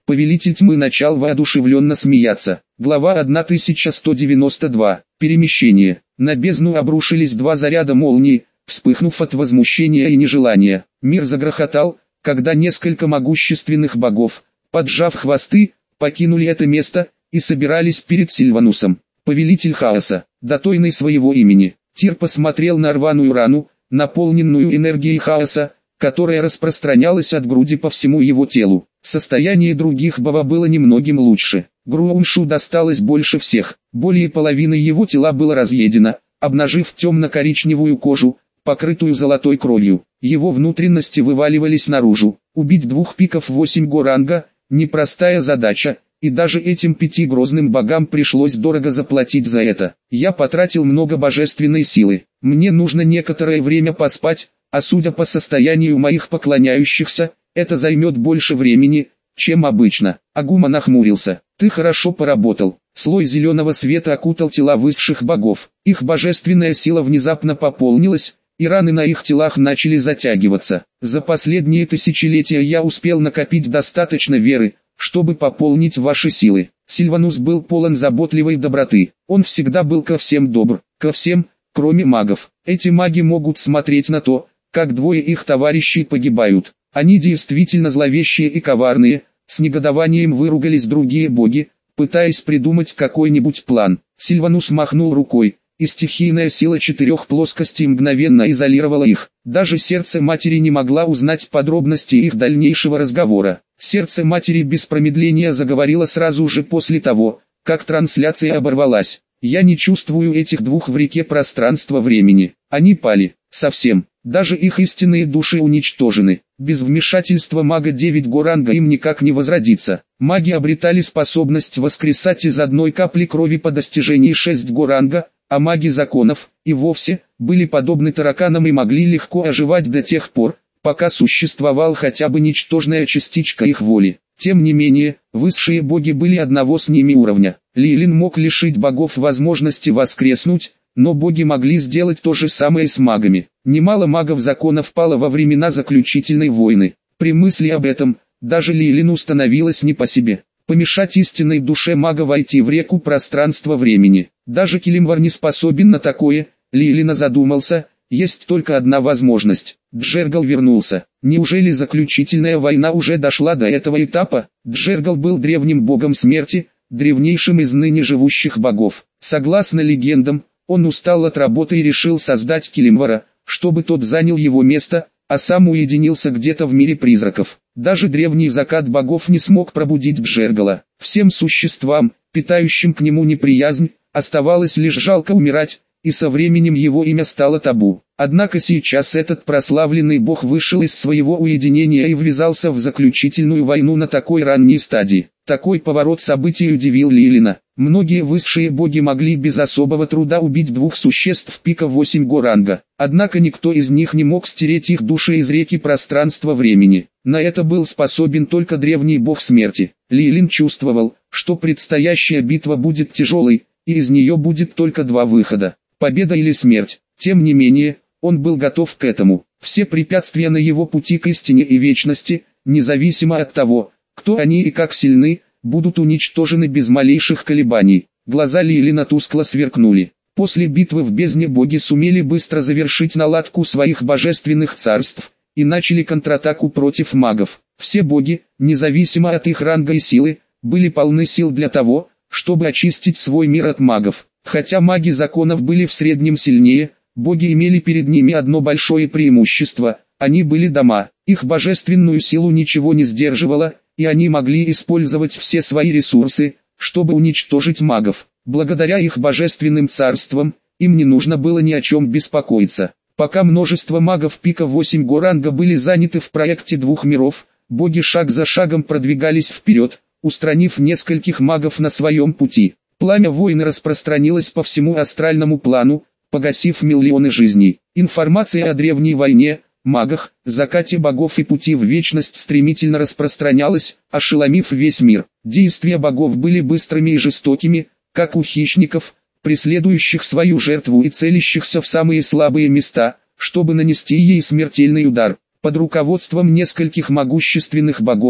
Повелитель тьмы начал воодушевленно смеяться. Глава тысяча сто девяносто два. Перемещение. На бездну обрушились два заряда молний, вспыхнув от возмущения и нежелания. Мир загрохотал, когда несколько могущественных богов, поджав хвосты, покинули это место и собирались перед Сильванусом. Повелитель хаоса, достойный своего имени. Тир посмотрел на рваную рану, наполненную энергией хаоса, которая распространялась от груди по всему его телу. Состояние других богов было немногим лучше. Грууншу досталось больше всех. Более половины его тела было разъедено, обнажив темно-коричневую кожу, покрытую золотой кровью. Его внутренности вываливались наружу. Убить двух пиков восемь горанга – непростая задача, и даже этим пяти грозным богам пришлось дорого заплатить за это. Я потратил много божественной силы. Мне нужно некоторое время поспать, а судя по состоянию моих поклоняющихся, это займет больше времени, чем обычно. Агума нахмурился. Ты хорошо поработал. Слой зеленого света окутал тела высших богов. Их божественная сила внезапно пополнилась, и раны на их телах начали затягиваться. За последние тысячелетия я успел накопить достаточно веры, чтобы пополнить ваши силы. Сильванус был полон заботливой доброты. Он всегда был ко всем добр, ко всем, кроме магов. Эти маги могут смотреть на то, как двое их товарищей погибают. Они действительно зловещие и коварные. С негодованием выругались другие боги, пытаясь придумать какой-нибудь план. Сильванус махнул рукой, и стихийная сила четырех плоскостей мгновенно изолировала их. Даже сердце матери не могла узнать подробности их дальнейшего разговора. Сердце матери без промедления заговорило сразу же после того, как трансляция оборвалась. Я не чувствую этих двух в реке пространства-времени. Они пали, совсем. Даже их истинные души уничтожены. Без вмешательства мага девять горанга им никак не возродиться. Маги обретали способность воскресать из одной капли крови по достижении шесть горанга, а маги законов, и вовсе, были подобны тараканам и могли легко оживать до тех пор, пока существовал хотя бы ничтожная частичка их воли. Тем не менее, высшие боги были одного с ними уровня. Лилин мог лишить богов возможности воскреснуть, но боги могли сделать то же самое с магами. Немало магов законов пало во времена заключительной войны. При мысли об этом, даже Лилину становилось не по себе. Помешать истинной душе мага войти в реку пространства-времени. Даже Килимвар не способен на такое. Лилина задумался, есть только одна возможность. Джергал вернулся. Неужели заключительная война уже дошла до этого этапа? Джергал был древним богом смерти, древнейшим из ныне живущих богов. Согласно легендам, он устал от работы и решил создать Килимвара, чтобы тот занял его место, а сам уединился где-то в мире призраков. Даже древний закат богов не смог пробудить Джергала. Всем существам, питающим к нему неприязнь, оставалось лишь жалко умирать, и со временем его имя стало табу. Однако сейчас этот прославленный бог вышел из своего уединения и ввязался в заключительную войну на такой ранней стадии. Такой поворот событий удивил Лилина. Многие высшие боги могли без особого труда убить двух существ пика восемь горанга. Однако никто из них не мог стереть их души из реки пространства-времени. На это был способен только древний бог смерти. Лилин чувствовал, что предстоящая битва будет тяжелой, и из нее будет только два выхода: победа или смерть. Тем не менее, он был готов к этому. Все препятствия на его пути к истине и вечности, независимо от того, кто они и как сильны, будут уничтожены без малейших колебаний. Глаза Лилина тускло сверкнули. После битвы в бездне боги сумели быстро завершить наладку своих божественных царств и начали контратаку против магов. Все боги, независимо от их ранга и силы, были полны сил для того, чтобы очистить свой мир от магов. Хотя маги законов были в среднем сильнее, боги имели перед ними одно большое преимущество: они были дома. Их божественную силу ничего не сдерживало, и они могли использовать все свои ресурсы, чтобы уничтожить магов. Благодаря их божественным царствам, им не нужно было ни о чем беспокоиться. Пока множество магов пика восемь горанга были заняты в проекте двух миров, боги шаг за шагом продвигались вперед, устранив нескольких магов на своем пути. Пламя войны распространилось по всему астральному плану, погасив миллионы жизней. Информация о древней войне, магах, закате богов и пути в вечность стремительно распространялась, ошеломив весь мир. Действия богов были быстрыми и жестокими, как у хищников, преследующих свою жертву и целящихся в самые слабые места, чтобы нанести ей смертельный удар. Под руководством нескольких могущественных богов,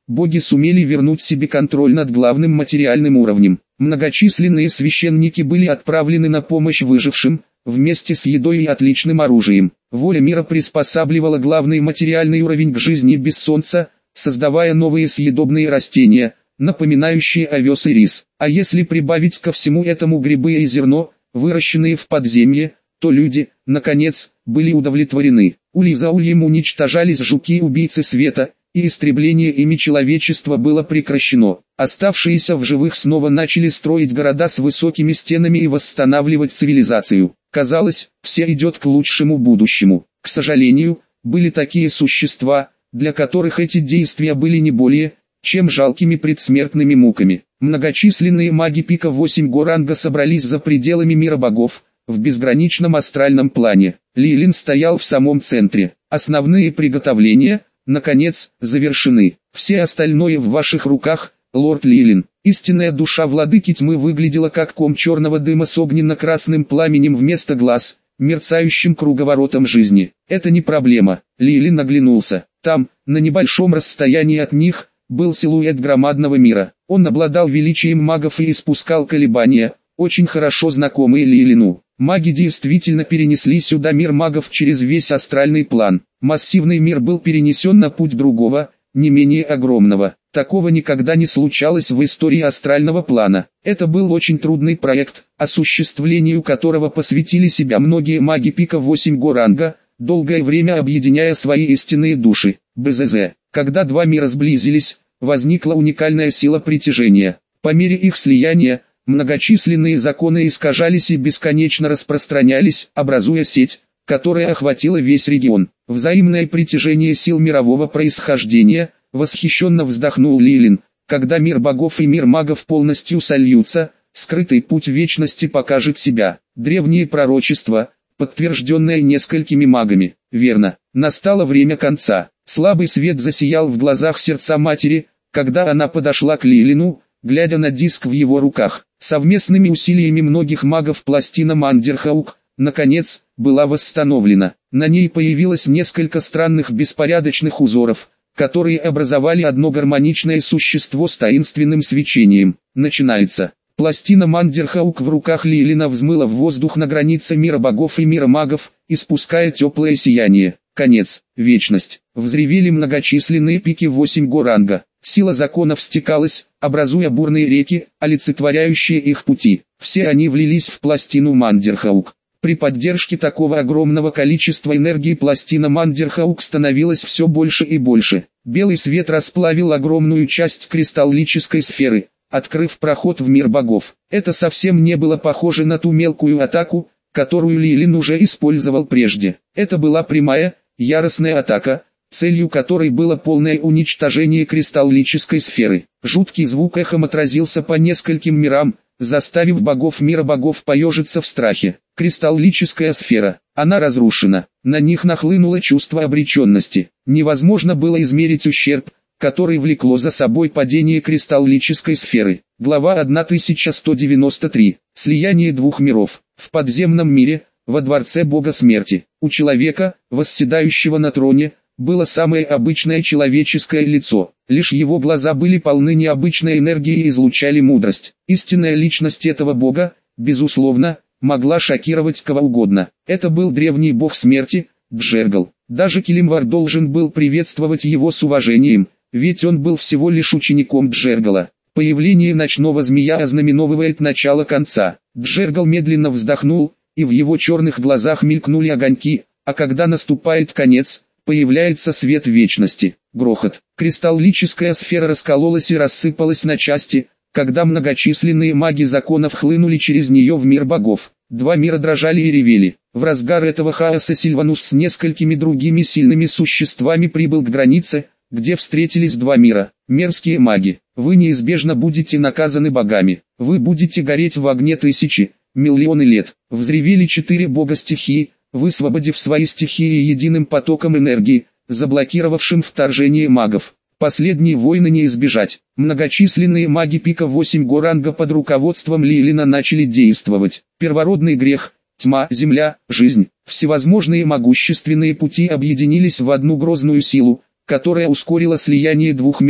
боги сумели вернуть себе контроль над главным материальным уровнем. Многочисленные священники были отправлены на помощь выжившим, вместе с едой и отличным оружием. Воля мира приспосабливала главный материальный уровень к жизни без солнца, создавая новые съедобные растения, напоминающие овес и рис. А если прибавить ко всему этому грибы и зерно, выращенные в подземье, то люди, наконец, были удовлетворены. Улей за ульем уничтожались жуки-убийцы света, и истребление ими человечества было прекращено. Оставшиеся в живых снова начали строить города с высокими стенами и восстанавливать цивилизацию. Казалось, все идет к лучшему будущему. К сожалению, были такие существа, для которых эти действия были не более, чем жалкими предсмертными муками. Многочисленные маги пика восемь Горанга собрались за пределами мира богов, в безграничном астральном плане. Лилин стоял в самом центре. Основные приготовления, наконец, завершены. Все остальное в ваших руках, лорд Лилин. Истинная душа владыки тьмы выглядела как ком черного дыма с огненно-красным пламенем вместо глаз, мерцающим круговоротом жизни. Это не проблема. Лилин оглянулся. Там, на небольшом расстоянии от них, был силуэт громадного мира. Он обладал величием магов и испускал колебания, очень хорошо знакомые Лилину. Маги действительно перенесли сюда мир магов через весь астральный план. Массивный мир был перенесен на путь другого, не менее огромного. Такого никогда не случалось в истории астрального плана. Это был очень трудный проект, осуществлению которого посвятили себя многие маги пика восемь Горанга, долгое время объединяя свои истинные души. БЗЗ. Когда два мира сблизились, возникла уникальная сила притяжения. По мере их слияния, многочисленные законы искажались и бесконечно распространялись, образуя сеть, которая охватила весь регион. Взаимное притяжение сил мирового происхождения, восхищенно вздохнул Лилин, когда мир богов и мир магов полностью сольются, скрытый путь вечности покажет себя. Древние пророчества, подтвержденное несколькими магами. Верно, настало время конца. Слабый свет засиял в глазах сердца матери, когда она подошла к Лилину, глядя на диск в его руках. Совместными усилиями многих магов пластина Мандерхаук, наконец, была восстановлена. На ней появилось несколько странных беспорядочных узоров, которые образовали одно гармоничное существо с таинственным свечением. Начинается. Пластина Мандерхаук в руках Лилина взмыла в воздух на границе мира богов и мира магов, испуская теплое сияние. Конец. Вечность. Взревели многочисленные пики восемь Горанга. Сила законов стекалась, образуя бурные реки, олицетворяющие их пути. Все они влились в пластину Мандерхаук. При поддержке такого огромного количества энергии пластина Мандерхаук становилась все больше и больше. Белый свет расплавил огромную часть кристаллической сферы, открыв проход в мир богов. Это совсем не было похоже на ту мелкую атаку, которую Лилин уже использовал прежде. Это была прямая, яростная атака, целью которой было полное уничтожение кристаллической сферы. Жуткий звук эхом отразился по нескольким мирам, заставив богов мира богов поежиться в страхе. Кристаллическая сфера, она разрушена. На них нахлынуло чувство обреченности. Невозможно было измерить ущерб, который влекло за собой падение кристаллической сферы. Глава тысяча сто девяносто три. Слияние двух миров. В подземном мире, во дворце бога смерти, у человека, восседающего на троне, было самое обычное человеческое лицо. Лишь его глаза были полны необычной энергией и излучали мудрость. Истинная личность этого бога, безусловно, могла шокировать кого угодно. Это был древний бог смерти, Джергал. Даже Килимвар должен был приветствовать его с уважением, ведь он был всего лишь учеником Джергала. Появление ночного змея ознаменовывает начало конца. Джергал медленно вздохнул, и в его черных глазах мелькнули огоньки, а когда наступает конец, появляется свет вечности. Грохот. Кристаллическая сфера раскололась и рассыпалась на части, когда многочисленные маги законов хлынули через нее в мир богов. Два мира дрожали и ревели. В разгар этого хаоса Сильванус с несколькими другими сильными существами прибыл к границе, где встретились два мира. Мерзкие маги, вы неизбежно будете наказаны богами. Вы будете гореть в огне тысячи, миллионы лет. Взревели четыре бога стихии, высвободив свои стихии единым потоком энергии, заблокировавшим вторжение магов. Последние войны не избежать. Многочисленные маги пика восемь Горанга под руководством Лилина начали действовать. Первородный грех, тьма, земля, жизнь, всевозможные могущественные пути объединились в одну грозную силу, которая ускорила слияние двух миров.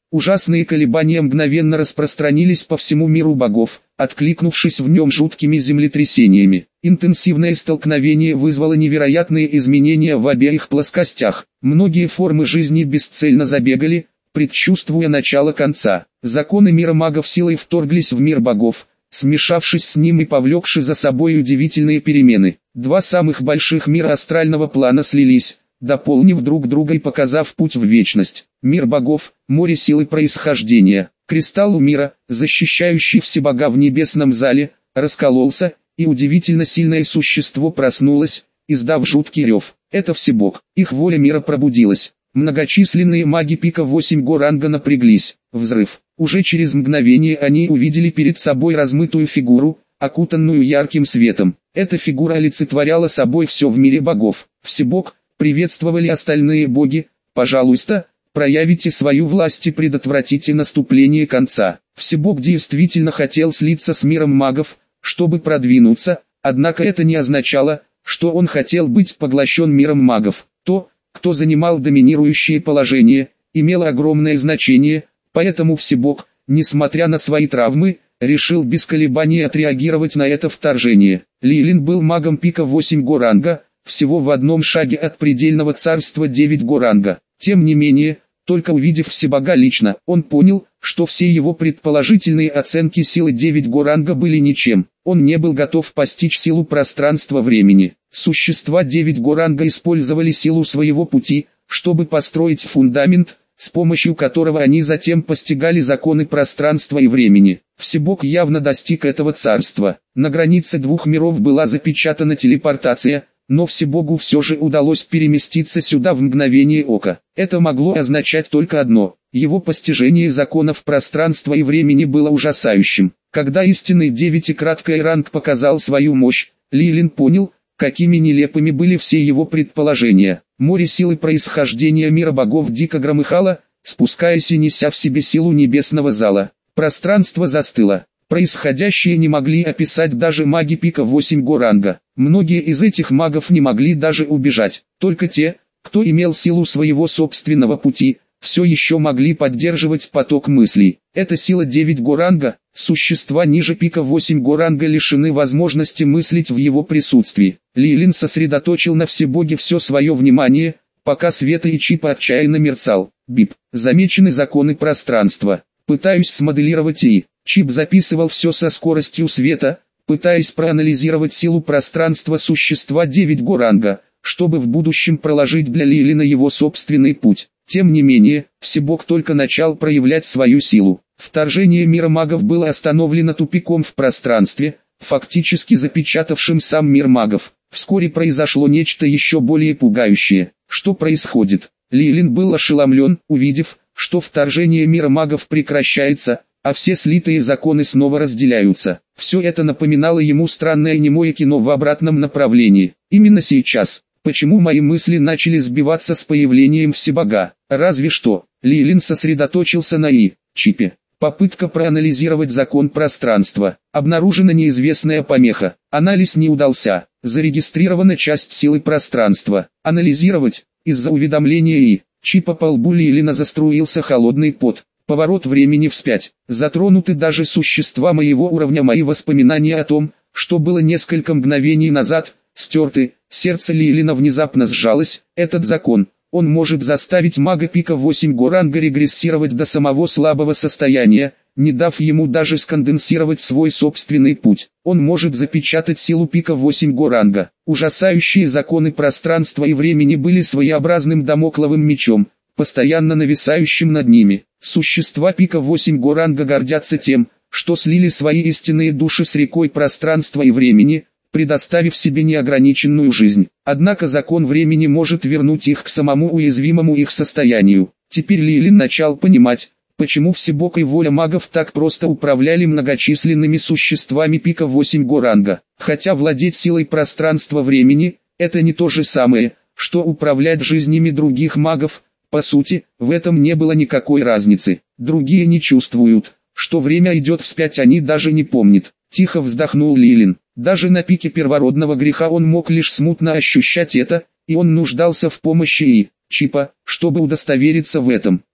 Ужасные колебания мгновенно распространились по всему миру богов, откликнувшись в нем жуткими землетрясениями. Интенсивное столкновение вызвало невероятные изменения в обеих плоскостях. Многие формы жизни бесцельно забегали, предчувствуя начало конца. Законы мира магов силой вторглись в мир богов, смешавшись с ним и повлекши за собой удивительные перемены. Два самых больших мира астрального плана слились, дополнив друг друга и показав путь в вечность. Мир богов, море силы происхождения. Кристалл мира, защищающий всебога в небесном зале, раскололся, и удивительно сильное существо проснулось, издав жуткий рев. Это всебог. Их воля мира пробудилась. Многочисленные маги пика восемь го-ранга напряглись. Взрыв. Уже через мгновение они увидели перед собой размытую фигуру, окутанную ярким светом. Эта фигура олицетворяла собой все в мире богов. Всебог, приветствовали остальные боги, пожалуйста, проявите свою власть и предотвратите наступление конца. Всебог действительно хотел слиться с миром магов, чтобы продвинуться, однако это не означало, что он хотел быть поглощен миром магов. То, кто занимал доминирующее положение, имело огромное значение, поэтому Всебог, несмотря на свои травмы, решил без колебаний отреагировать на это вторжение. Лилин был магом пика восемь го-ранга, всего в одном шаге от предельного царства девять го-ранга. Тем не менее, только увидев Всебога лично, он понял, что все его предположительные оценки силы девять го-ранга были ничем. Он не был готов постичь силу пространства-времени. Существа девять го-ранга использовали силу своего пути, чтобы построить фундамент, с помощью которого они затем постигали законы пространства и времени. Всебог явно достиг этого царства. На границе двух миров была запечатана телепортация, но Всебогу все же удалось переместиться сюда в мгновение ока. Это могло означать только одно: его постижение законов пространства и времени было ужасающим. Когда истинный девятикраткий ранг показал свою мощь, Лилин понял, какими нелепыми были все его предположения. Море силы происхождения мира богов дико громыхало, спускаясь и неся в себе силу небесного зала. Пространство застыло. Происходящее не могли описать даже маги пика восемь го-ранга. Многие из этих магов не могли даже убежать. Только те, кто имел силу своего собственного пути, все еще могли поддерживать поток мыслей. Эта сила девять го-ранга, существа ниже пика восемь го-ранга лишены возможности мыслить в его присутствии. Лилин сосредоточил на Всебоге все свое внимание, пока Света и Чип отчаянно мерцал. Бип. Замечены законы пространства. Пытаюсь смоделировать и... Чип записывал все со скоростью света, пытаясь проанализировать силу пространства существа девять го-ранга, чтобы в будущем проложить для Лилина его собственный путь. Тем не менее, Всебог только начал проявлять свою силу. Вторжение мира магов было остановлено тупиком в пространстве, фактически запечатавшим сам мир магов. Вскоре произошло нечто еще более пугающее. Что происходит? Лилин был ошеломлен, увидев, что вторжение мира магов прекращается, а все слитые законы снова разделяются. Все это напоминало ему странное немое кино в обратном направлении. Именно сейчас. Почему мои мысли начали сбиваться с появлением Всебога? Разве что. Лилин сосредоточился на И. Чипе. Попытка проанализировать закон пространства. Обнаружена неизвестная помеха. Анализ не удался. Зарегистрирована часть силы пространства. Анализировать. Из-за уведомления И. Чипа по лбу Лилина заструился холодный пот. Поворот времени вспять. Затронуты даже существа моего уровня. Мои воспоминания о том, что было несколько мгновений назад, стерты. Сердце Лилина внезапно сжалось. Этот закон, он может заставить мага пика восемь го-ранга регрессировать до самого слабого состояния, не дав ему даже сконденсировать свой собственный путь. Он может запечатать силу пика восемь го-ранга. Ужасающие законы пространства и времени были своеобразным дамокловым мечом, постоянно нависающим над ними. Существа пика восемь го-ранга гордятся тем, что слили свои истинные души с рекой пространства и времени, предоставив себе неограниченную жизнь. Однако закон времени может вернуть их к самому уязвимому их состоянию. Теперь Лилин начал понимать, почему Всебог и воля магов так просто управляли многочисленными существами пика восемь го-ранга. Хотя владеть силой пространства времени – это не то же самое, что управлять жизнями других магов. По сути, в этом не было никакой разницы. Другие не чувствуют, что время идет вспять, они даже не помнят. Тихо вздохнул Лилин. Даже на пике первородного греха он мог лишь смутно ощущать это, и он нуждался в помощи И. Чипа, чтобы удостовериться в этом.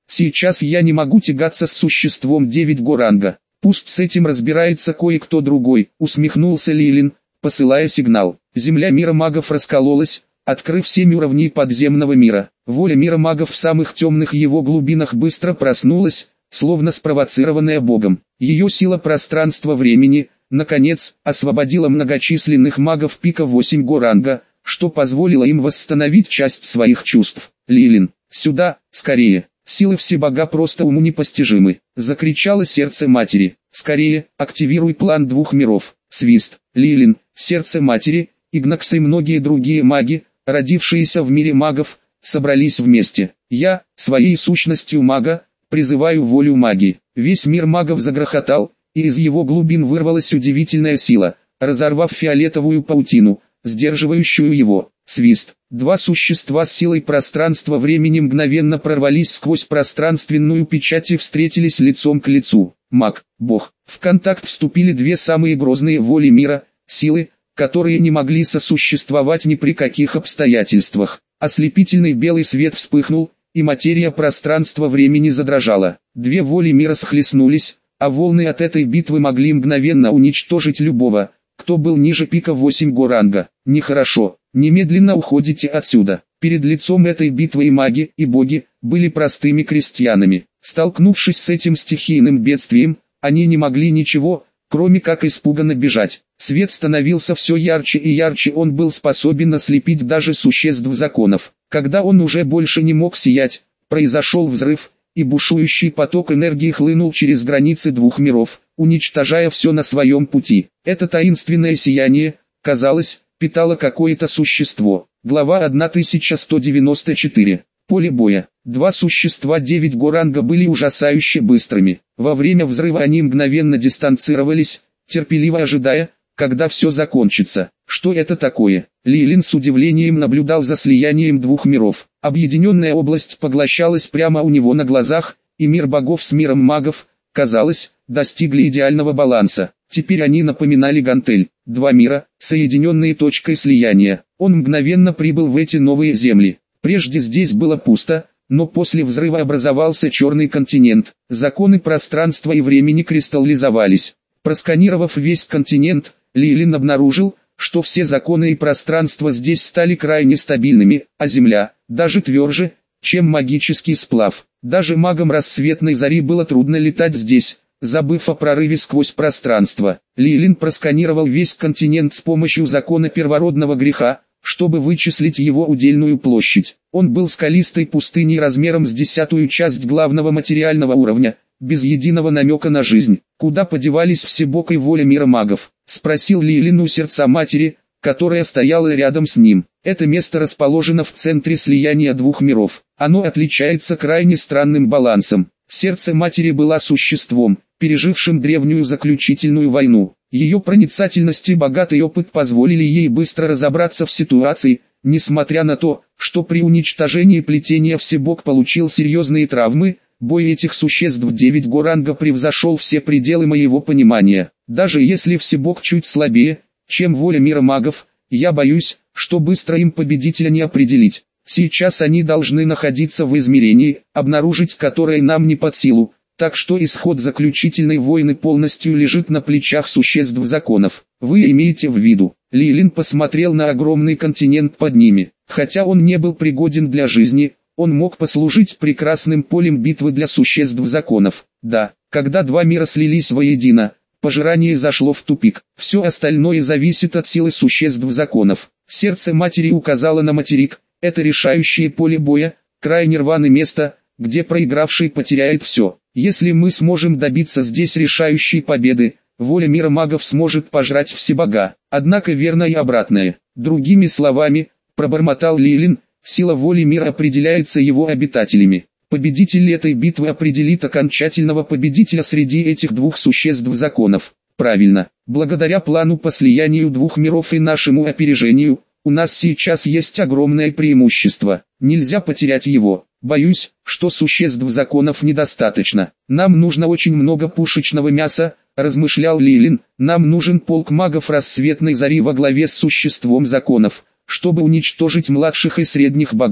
Сейчас я не могу тягаться с существом девять го ранга. Пусть с этим разбирается кое-кто другой, усмехнулся Лилин, посылая сигнал. Земля мира магов раскололась, открыв семь уровней подземного мира. Воля мира магов в самых темных его глубинах быстро проснулась, словно спровоцированная Богом. Ее сила пространства-времени, наконец, освободила многочисленных магов пика восемь го ранга, что позволило им восстановить часть своих чувств. «Лилин, сюда, скорее! Силы Всебога просто уму непостижимы!» — закричало сердце матери. «Скорее, активируй план двух миров!» Свист. Лилин, сердце матери, Игнакс и многие другие маги, родившиеся в мире магов, собрались вместе. «Я, своей сущностью мага, призываю волю магии». Весь мир магов загрохотал, и из его глубин вырвалась удивительная сила, разорвав фиолетовую паутину, сдерживающую его. Свист. Два существа с силой пространства-времени мгновенно прорвались сквозь пространственную печать и встретились лицом к лицу. Маг, Бог. В контакт вступили две самые грозные воли мира, силы, которые не могли сосуществовать ни при каких обстоятельствах. Ослепительный белый свет вспыхнул, и материя пространства-времени задрожала. Две воли мира схлестнулись, а волны от этой битвы могли мгновенно уничтожить любого, кто был ниже пика восемь го ранга. Нехорошо, немедленно уходите отсюда. Перед лицом этой битвы и маги, и боги, были простыми крестьянами. Столкнувшись с этим стихийным бедствием, они не могли ничего, кроме как испуганно бежать. Свет становился все ярче и ярче, он был способен ослепить даже существ законов. Когда он уже больше не мог сиять, произошел взрыв, и бушующий поток энергии хлынул через границы двух миров, уничтожая все на своем пути. Это таинственное сияние, казалось, питало какое-то существо. Глава тысяча сто девяносто четыре. Поле боя. Два существа девять го ранга были ужасающе быстрыми. Во время взрыва они мгновенно дистанцировались, терпеливо ожидая, когда все закончится. Что это такое? Лилин с удивлением наблюдал за слиянием двух миров. Объединенная область поглощалась прямо у него на глазах, и мир богов с миром магов, казалось, достигли идеального баланса. Теперь они напоминали гантель. Два мира, соединенные точкой слияния. Он мгновенно прибыл в эти новые земли. Прежде здесь было пусто, но после взрыва образовался черный континент. Законы пространства и времени кристаллизовались. Просканировав весь континент, Лилин обнаружил, что все законы и пространства здесь стали крайне стабильными, а Земля, даже тверже, чем магический сплав. Даже магам рассветной зари было трудно летать здесь, забыв о прорыве сквозь пространство. Лилин просканировал весь континент с помощью закона первородного греха, чтобы вычислить его удельную площадь. Он был скалистой пустыней размером с десятую часть главного материального уровня, без единого намека на жизнь. «Куда подевались Всебог и воля мира магов?» — спросил Лилин у сердца матери, которая стояла рядом с ним. Это место расположено в центре слияния двух миров. Оно отличается крайне странным балансом. Сердце матери было существом, пережившим древнюю заключительную войну. Ее проницательность и богатый опыт позволили ей быстро разобраться в ситуации, несмотря на то, что при уничтожении плетения Всебог получил серьезные травмы. Бой этих существ девять го ранга превзошел все пределы моего понимания. Даже если Всебог чуть слабее, чем воля мира магов, я боюсь, что быстро им победителя не определить. Сейчас они должны находиться в измерении, обнаружить которое нам не под силу, так что исход заключительной войны полностью лежит на плечах существ законов. Вы имеете в виду? Лилин посмотрел на огромный континент под ними. Хотя он не был пригоден для жизни, он мог послужить прекрасным полем битвы для существ законов. Да, когда два мира слились воедино, пожирание зашло в тупик. Все остальное зависит от силы существ законов. Сердце матери указало на материк. Это решающее поле боя, край нирваны, место, где проигравший потеряет все. Если мы сможем добиться здесь решающей победы, воля мира магов сможет пожрать Всебога. Однако верно и обратное. Другими словами, пробормотал Лилин, сила воли мира определяется его обитателями. Победитель этой битвы определит окончательного победителя среди этих двух существ законов. Правильно. Благодаря плану по слиянию двух миров и нашему опережению, у нас сейчас есть огромное преимущество. Нельзя потерять его. Боюсь, что существ законов недостаточно. Нам нужно очень много пушечного мяса, размышлял Лилин. Нам нужен полк магов рассветной зари во главе с существом законов, чтобы уничтожить младших и средних богов.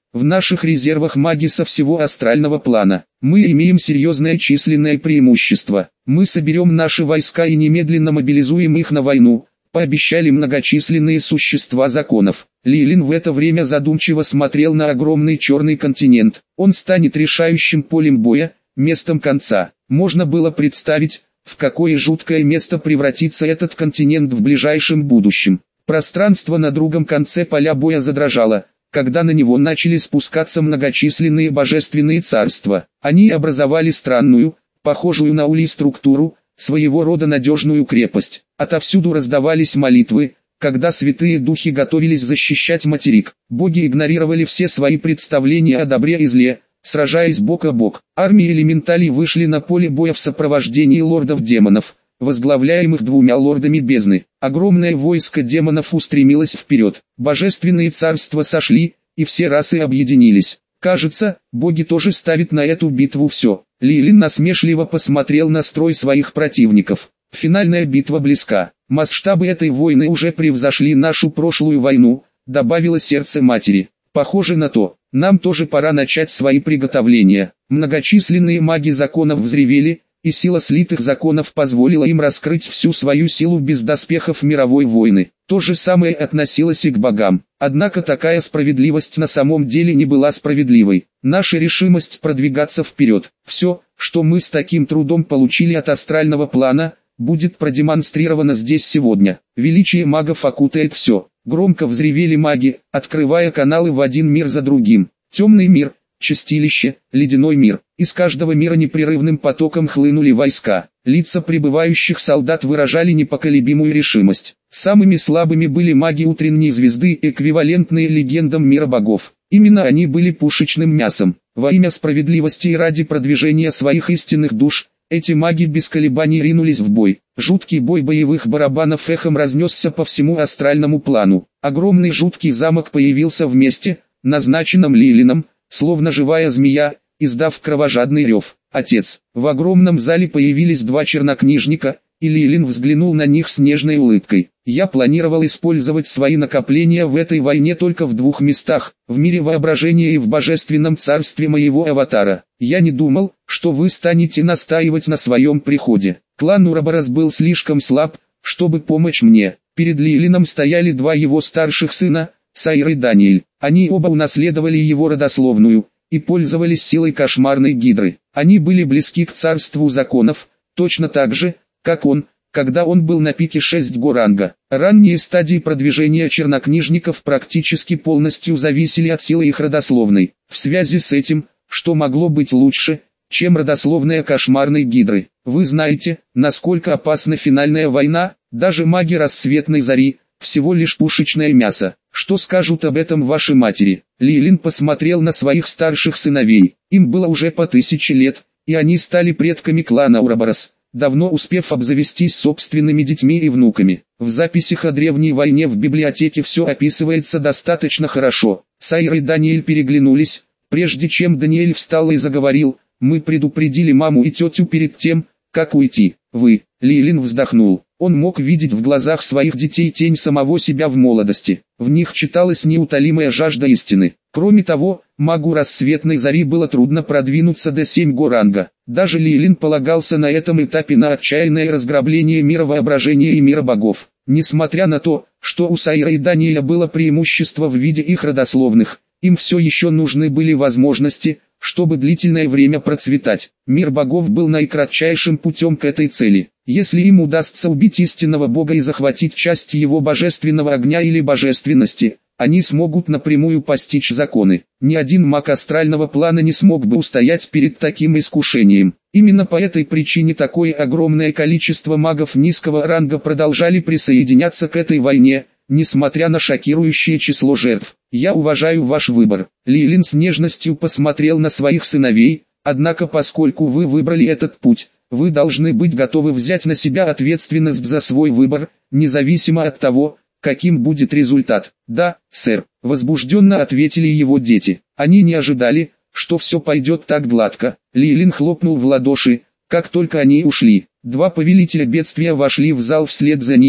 В наших резервах маги со всего астрального плана. Мы имеем серьезное численное преимущество. Мы соберем наши войска и немедленно мобилизуем их на войну, пообещали многочисленные существа законов. Лилин в это время задумчиво смотрел на огромный черный континент. Он станет решающим полем боя, местом конца. Можно было представить, в какое жуткое место превратится этот континент в ближайшем будущем. Пространство на другом конце поля боя задрожало, когда на него начали спускаться многочисленные божественные царства. Они образовали странную, похожую на улей структуру, своего рода надежную крепость. Отовсюду раздавались молитвы, когда святые духи готовились защищать материк. Боги игнорировали все свои представления о добре и зле, сражаясь бок о бок. Армии элементалей вышли на поле боя в сопровождении лордов-демонов, возглавляемых двумя лордами бездны. Огромное войско демонов устремилось вперед. Божественные царства сошли, и все расы объединились. Кажется, боги тоже ставят на эту битву все. Лилин насмешливо посмотрел на строй своих противников. Финальная битва близка. Масштабы этой войны уже превзошли нашу прошлую войну, добавило сердце матери. Похоже на то. Нам тоже пора начать свои приготовления. Многочисленные маги законов взревели, и сила слитых законов позволила им раскрыть всю свою силу без доспехов мировой войны. То же самое относилось и к богам. Однако такая справедливость на самом деле не была справедливой. Наша решимость продвигаться вперед, все, что мы с таким трудом получили от астрального плана, будет продемонстрировано здесь сегодня. Величие магов окутает все. Громко взревели маги, открывая каналы в один мир за другим. Темный мир, чистилище, ледяной мир. Из каждого мира непрерывным потоком хлынули войска. Лица прибывающих солдат выражали непоколебимую решимость. Самыми слабыми были маги утренней звезды, эквивалентные легендам мира богов. Именно они были пушечным мясом. Во имя справедливости и ради продвижения своих истинных душ, эти маги без колебаний ринулись в бой. Жуткий бой боевых барабанов эхом разнесся по всему астральному плану. Огромный жуткий замок появился в месте, назначенном Лилином, словно живая змея, издав кровожадный рев. Отец. В огромном зале появились два чернокнижника, и Лилин взглянул на них с нежной улыбкой. Я планировал использовать свои накопления в этой войне только в двух местах, в мире воображения и в божественном царстве моего аватара. Я не думал, что вы станете настаивать на своем приходе. Клан Ураборос был слишком слаб, чтобы помочь мне. Перед Лилином стояли два его старших сына, Сайр и Даниэль. Они оба унаследовали его родословную и пользовались силой кошмарной гидры. Они были близки к царству законов, точно так же, как он, когда он был на пике шесть горанга. Ранние стадии продвижения чернокнижников практически полностью зависели от силы их родословной. В связи с этим, что могло быть лучше, чем родословная кошмарной гидры? Вы знаете, насколько опасна финальная война, даже маги рассветной зари, всего лишь пушечное мясо. Что скажут об этом ваши матери? Лилин посмотрел на своих старших сыновей. Им было уже по тысяче лет, и они стали предками клана Ураборос, давно успев обзавестись собственными детьми и внуками. В записях о древней войне в библиотеке все описывается достаточно хорошо. Сайр и Даниэль переглянулись, прежде чем Даниэль встал и заговорил: «Мы предупредили маму и тетю перед тем, как уйти. Вы». Лилин вздохнул. Он мог видеть в глазах своих детей тень самого себя в молодости. В них читалась неутолимая жажда истины. Кроме того, магу рассветной зари было трудно продвинуться до семь горанга. Даже Лилин полагался на этом этапе на отчаянное разграбление мира воображения и мира богов. Несмотря на то, что у Сайра и Даниэля было преимущество в виде их родословных, им все еще нужны были возможности, чтобы длительное время процветать. Мир богов был наикратчайшим путем к этой цели. Если им удастся убить истинного бога и захватить часть его божественного огня или божественности, они смогут напрямую постичь законы. Ни один маг астрального плана не смог бы устоять перед таким искушением. Именно по этой причине такое огромное количество магов низкого ранга продолжали присоединяться к этой войне, несмотря на шокирующее число жертв. Я уважаю ваш выбор. Лилин с нежностью посмотрел на своих сыновей, однако поскольку вы выбрали этот путь, вы должны быть готовы взять на себя ответственность за свой выбор, независимо от того, каким будет результат. Да, сэр, возбужденно ответили его дети. Они не ожидали, что все пойдет так гладко. Лилин хлопнул в ладоши, как только они ушли. Два повелителя бедствия вошли в зал вслед за ними,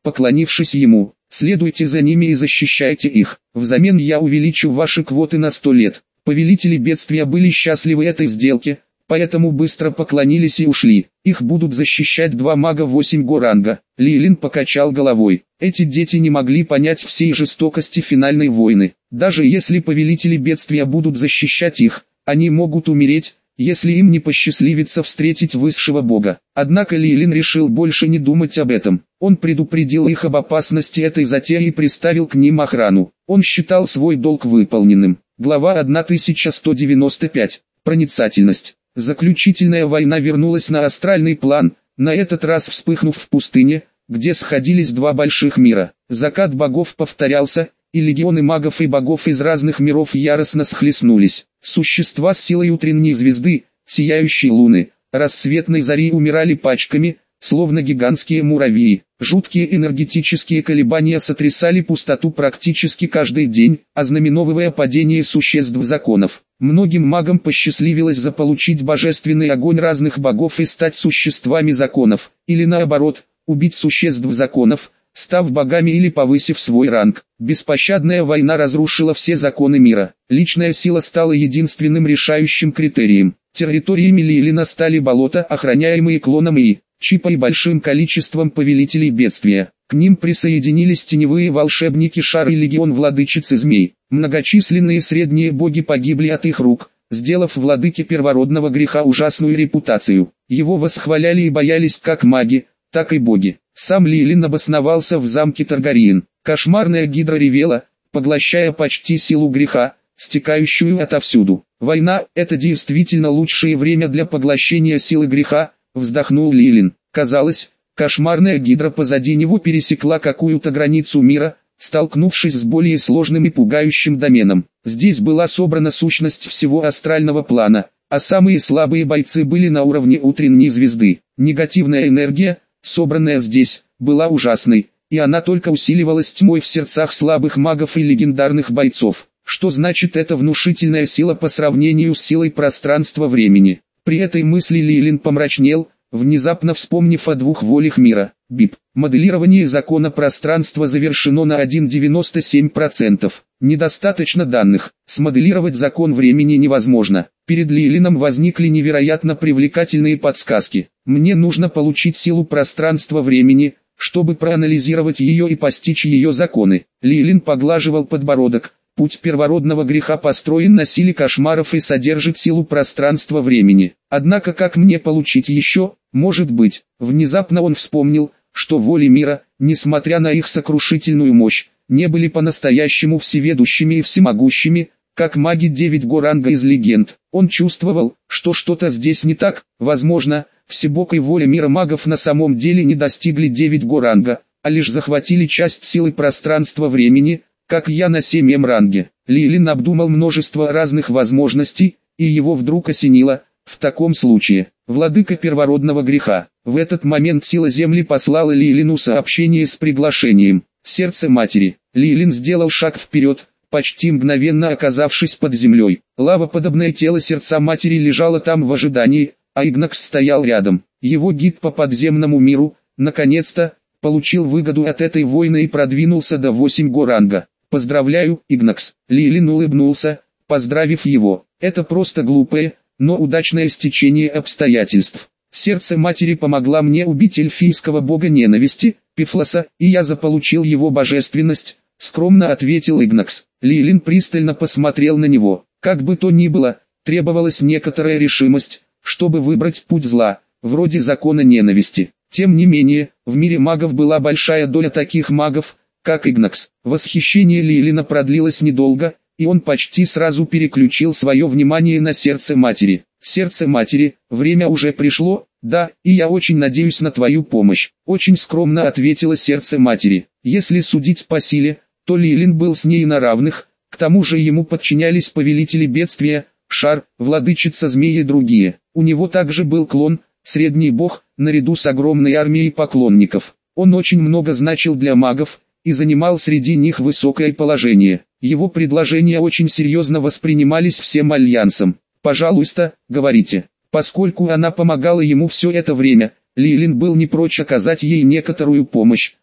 поклонившись ему: «Следуйте за ними и защищайте их. Взамен я увеличу ваши квоты на сто лет». Повелители бедствия были счастливы этой сделке, поэтому быстро поклонились и ушли. Их будут защищать два мага восемь го ранга. Лилин покачал головой. Эти дети не могли понять всей жестокости финальной войны. Даже если повелители бедствия будут защищать их, они могут умереть, если им не посчастливится встретить высшего бога. Однако Лилин решил больше не думать об этом. Он предупредил их об опасности этой затеи и приставил к ним охрану. Он считал свой долг выполненным. Глава тысяча сто девяносто пять. Проницательность. Заключительная война вернулась на астральный план, на этот раз вспыхнув в пустыне, где сходились два больших мира. Закат богов повторялся, и легионы магов и богов из разных миров яростно схлестнулись. Существа с силой утренней звезды, сияющей луны, рассветной зари умирали пачками, словно гигантские муравьи. Жуткие энергетические колебания сотрясали пустоту практически каждый день, ознаменовывая падение существ законов. Многим магам посчастливилось заполучить божественный огонь разных богов и стать существами законов, или наоборот, убить существ законов, став богами или повысив свой ранг. Беспощадная война разрушила все законы мира. Личная сила стала единственным решающим критерием. Территориями Лилина стали болота, охраняемые клоном И, Чипа и большим количеством повелителей бедствия. К ним присоединились теневые волшебники Шар и легион владычицы змей. Многочисленные средние боги погибли от их рук, сделав владыке первородного греха ужасную репутацию. Его восхваляли и боялись как маги, так и боги. Сам Лилин обосновался в замке Таргариен. Кошмарная гидра ревела, поглощая почти силу греха, стекающую отовсюду. Война – это действительно лучшее время для поглощения силы греха, вздохнул Лилин. Казалось, кошмарная гидра позади него пересекла какую-то границу мира, столкнувшись с более сложным и пугающим доменом. Здесь была собрана сущность всего астрального плана, а самые слабые бойцы были на уровне утренней звезды. Негативная энергия, собранная здесь, была ужасной, и она только усиливалась тьмой в сердцах слабых магов и легендарных бойцов. Что значит эта внушительная сила по сравнению с силой пространства-времени? При этой мысли Лилин помрачнел, внезапно вспомнив о двух волях мира. БИП. Моделирование закона пространства завершено на один целых девяносто семь сотых процента. Недостаточно данных. Смоделировать закон времени невозможно. Перед Лилином возникли невероятно привлекательные подсказки. Мне нужно получить силу пространства-времени, чтобы проанализировать ее и постичь ее законы. Лилин поглаживал подбородок. Путь первородного греха построен на силе кошмаров и содержит силу пространства-времени. Однако как мне получить еще, может быть? Внезапно он вспомнил, что воли мира, несмотря на их сокрушительную мощь, не были по-настоящему всеведущими и всемогущими, как маги девять го ранга из легенд. Он чувствовал, что что-то здесь не так. Возможно, всебокой воли мира магов на самом деле не достигли девять го ранга, а лишь захватили часть силы пространства-времени, как я на семь эм ранге. Лилин обдумал множество разных возможностей, и его вдруг осенило: в таком случае, владыка первородного греха. В этот момент сила Земли послала Лилину сообщение с приглашением. Сердце матери. Лилин сделал шаг вперед, почти мгновенно оказавшись под землей. Лавоподобное тело сердца матери лежало там в ожидании, а Игнакс стоял рядом. Его гид по подземному миру, наконец-то, получил выгоду от этой войны и продвинулся до восемь го ранга. «Поздравляю, Игнакс!» Лилин улыбнулся, поздравив его. «Это просто глупое, но удачное стечение обстоятельств. Сердце матери помогла мне убить эльфийского бога ненависти, Пифлоса, и я заполучил его божественность», — скромно ответил Игнакс. Лилин пристально посмотрел на него. Как бы то ни было, требовалась некоторая решимость, чтобы выбрать путь зла, вроде закона ненависти. Тем не менее, в мире магов была большая доля таких магов, как Игнакс. Восхищение Лилина продлилось недолго, и он почти сразу переключил свое внимание на сердце матери. «Сердце матери, время уже пришло, да, и я очень надеюсь на твою помощь», — очень скромно ответило сердце матери. Если судить по силе, то Лилин был с ней на равных, к тому же ему подчинялись повелители бедствия, Шар, владычица змей и другие. У него также был клон, средний бог, наряду с огромной армией поклонников. Он очень много значил для магов, и занимал среди них высокое положение. Его предложения очень серьезно воспринимались всем альянсом. «Пожалуйста, говорите». Поскольку она помогала ему все это время, Лилин был не прочь оказать ей некоторую помощь.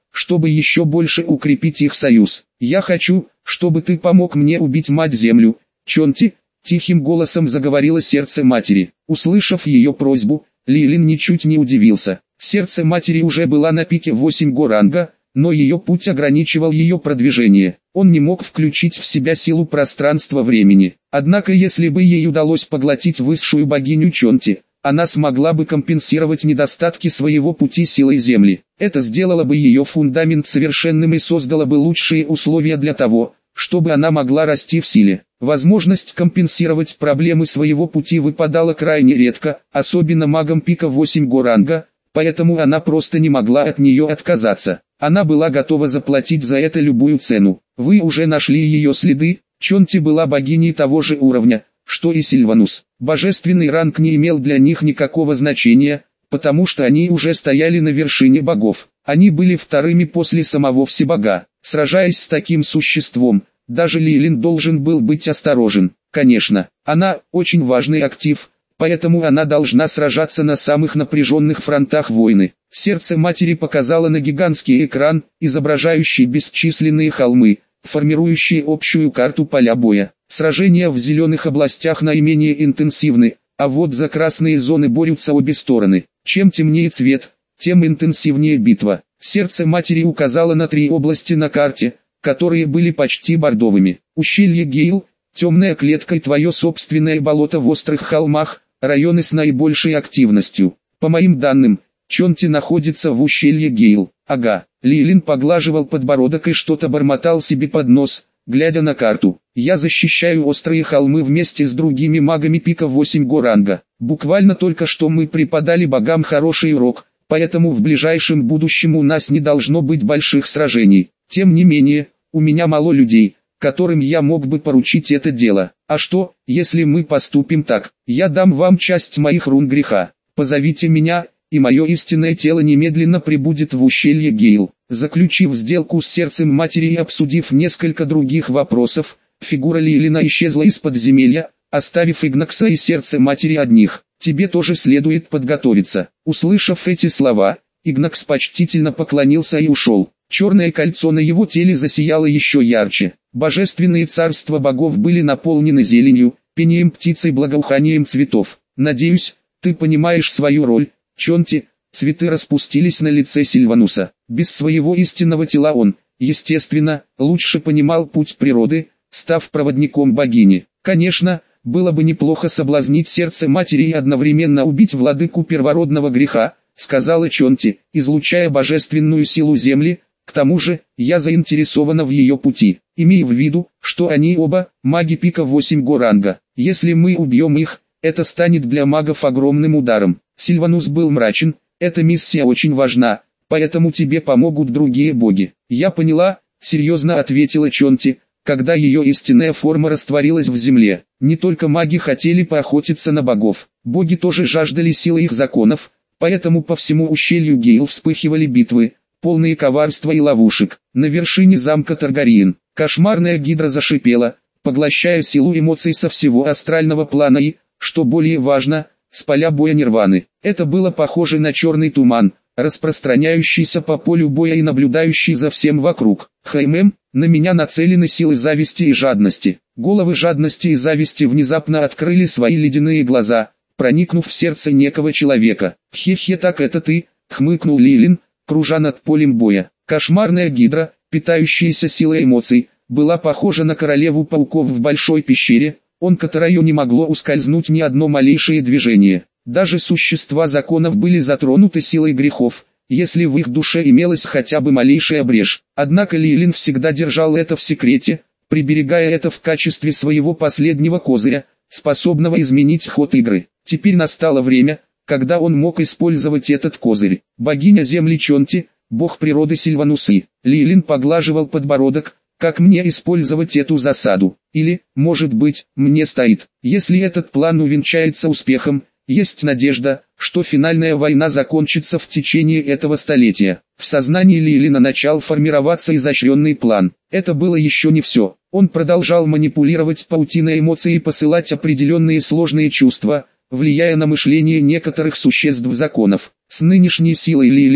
чтобы еще больше укрепить их союз. Я хочу, чтобы ты помог мне убить мать-землю, Чонти, тихим голосом заговорило сердце матери. Услышав ее просьбу, Лилин ничуть не удивился. Сердце матери уже было на пике восемь го ранга, но ее путь ограничивал ее продвижение. Он не мог включить в себя силу пространства-времени. Однако если бы ей удалось поглотить высшую богиню Чонти, она смогла бы компенсировать недостатки своего пути силой Земли. Это сделало бы ее фундамент совершенным и создало бы лучшие условия для того, чтобы она могла расти в силе. Возможность компенсировать проблемы своего пути выпадала крайне редко, особенно магам пика восемь го ранга, поэтому она просто не могла от нее отказаться. Она была готова заплатить за это любую цену. Вы уже нашли ее следы. Чонти была богиней того же уровня, что и Сильванус. Божественный ранг не имел для них никакого значения, потому что они уже стояли на вершине богов. Они были вторыми после самого Всебога. Сражаясь с таким существом, даже Лилин должен был быть осторожен. Конечно, она очень важный актив, поэтому она должна сражаться на самых напряженных фронтах войны. Сердце матери показало на гигантский экран, изображающий бесчисленные холмы, формирующие общую карту поля боя. Сражения в зеленых областях наименее интенсивны, а вот за красные зоны борются обе стороны. Чем темнее цвет, тем интенсивнее битва. Сердце матери указало на три области на карте, которые были почти бордовыми. Ущелье Гейл, темная клетка и твое собственное болото в острых холмах, районы с наибольшей активностью. По моим данным, Чонти находится в ущелье Гейл. Ага. Лилин поглаживал подбородок и что-то бормотал себе под нос, глядя на карту. Я защищаю острые холмы вместе с другими магами пика восемь го ранга. Буквально только что мы преподали богам хороший урок, поэтому в ближайшем будущем у нас не должно быть больших сражений. Тем не менее, у меня мало людей, которым я мог бы поручить это дело. А что, если мы поступим так? Я дам вам часть моих рун греха. Позовите меня, и мое истинное тело немедленно прибудет в ущелье Гейл. Заключив сделку с сердцем матери и обсудив несколько других вопросов, фигура Лилина исчезла из подземелья, оставив Игнакса и сердце матери одних. Тебе тоже следует подготовиться. Услышав эти слова, Игнакс почтительно поклонился и ушел. Черное кольцо на его теле засияло еще ярче. Божественные царства богов были наполнены зеленью, пением птиц и благоуханием цветов. Надеюсь, ты понимаешь свою роль, Чонти. Цветы распустились на лице Сильвануса. Без своего истинного тела он, естественно, лучше понимал путь природы, став проводником богини. Конечно, было бы неплохо соблазнить сердце матери и одновременно убить владыку первородного греха, сказала Чонти, излучая божественную силу земли. К тому же, я заинтересована в ее пути. Имей в виду, что они оба маги пика восемь го ранга. Если мы убьем их, это станет для магов огромным ударом. Сильванус был мрачен. Эта миссия очень важна, поэтому тебе помогут другие боги. Я поняла, серьезно ответила Чонти, когда ее истинная форма растворилась в земле. Не только маги хотели поохотиться на богов, боги тоже жаждали силы их законов, поэтому по всему ущелью Гейл вспыхивали битвы, полные коварства и ловушек. На вершине замка Таргариен, кошмарная гидра зашипела, поглощая силу эмоций со всего астрального плана и, что более важно, с поля боя Нирваны. Это было похоже на черный туман, распространяющийся по полю боя и наблюдающий за всем вокруг. Хм, на меня нацелены силы зависти и жадности. Головы жадности и зависти внезапно открыли свои ледяные глаза, проникнув в сердце некого человека. Хе-хе, так это ты, хмыкнул Лилин, кружа над полем боя. Кошмарная гидра, питающаяся силой эмоций, была похожа на королеву пауков в большой пещере, он которую не могло ускользнуть ни одно малейшее движение. Даже существа законов были затронуты силой грехов, если в их душе имелась хотя бы малейшая брешь. Однако Лилин всегда держал это в секрете, приберегая это в качестве своего последнего козыря, способного изменить ход игры. Теперь настало время, когда он мог использовать этот козырь. Богиня земли Чонти, бог природы Сильванусы. Лилин поглаживал подбородок. Как мне использовать эту засаду? Или, может быть, мне стоит. Если этот план увенчается успехом, есть надежда, что финальная война закончится в течение этого столетия. В сознании Лилина начал формироваться изощренный план. Это было еще не все. Он продолжал манипулировать паутиной эмоций и посылать определенные сложные чувства, влияя на мышление некоторых существ законов. С нынешней силой Лилина,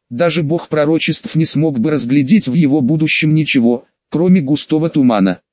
Даже бог пророчеств не смог бы разглядеть в его будущем ничего, кроме густого тумана.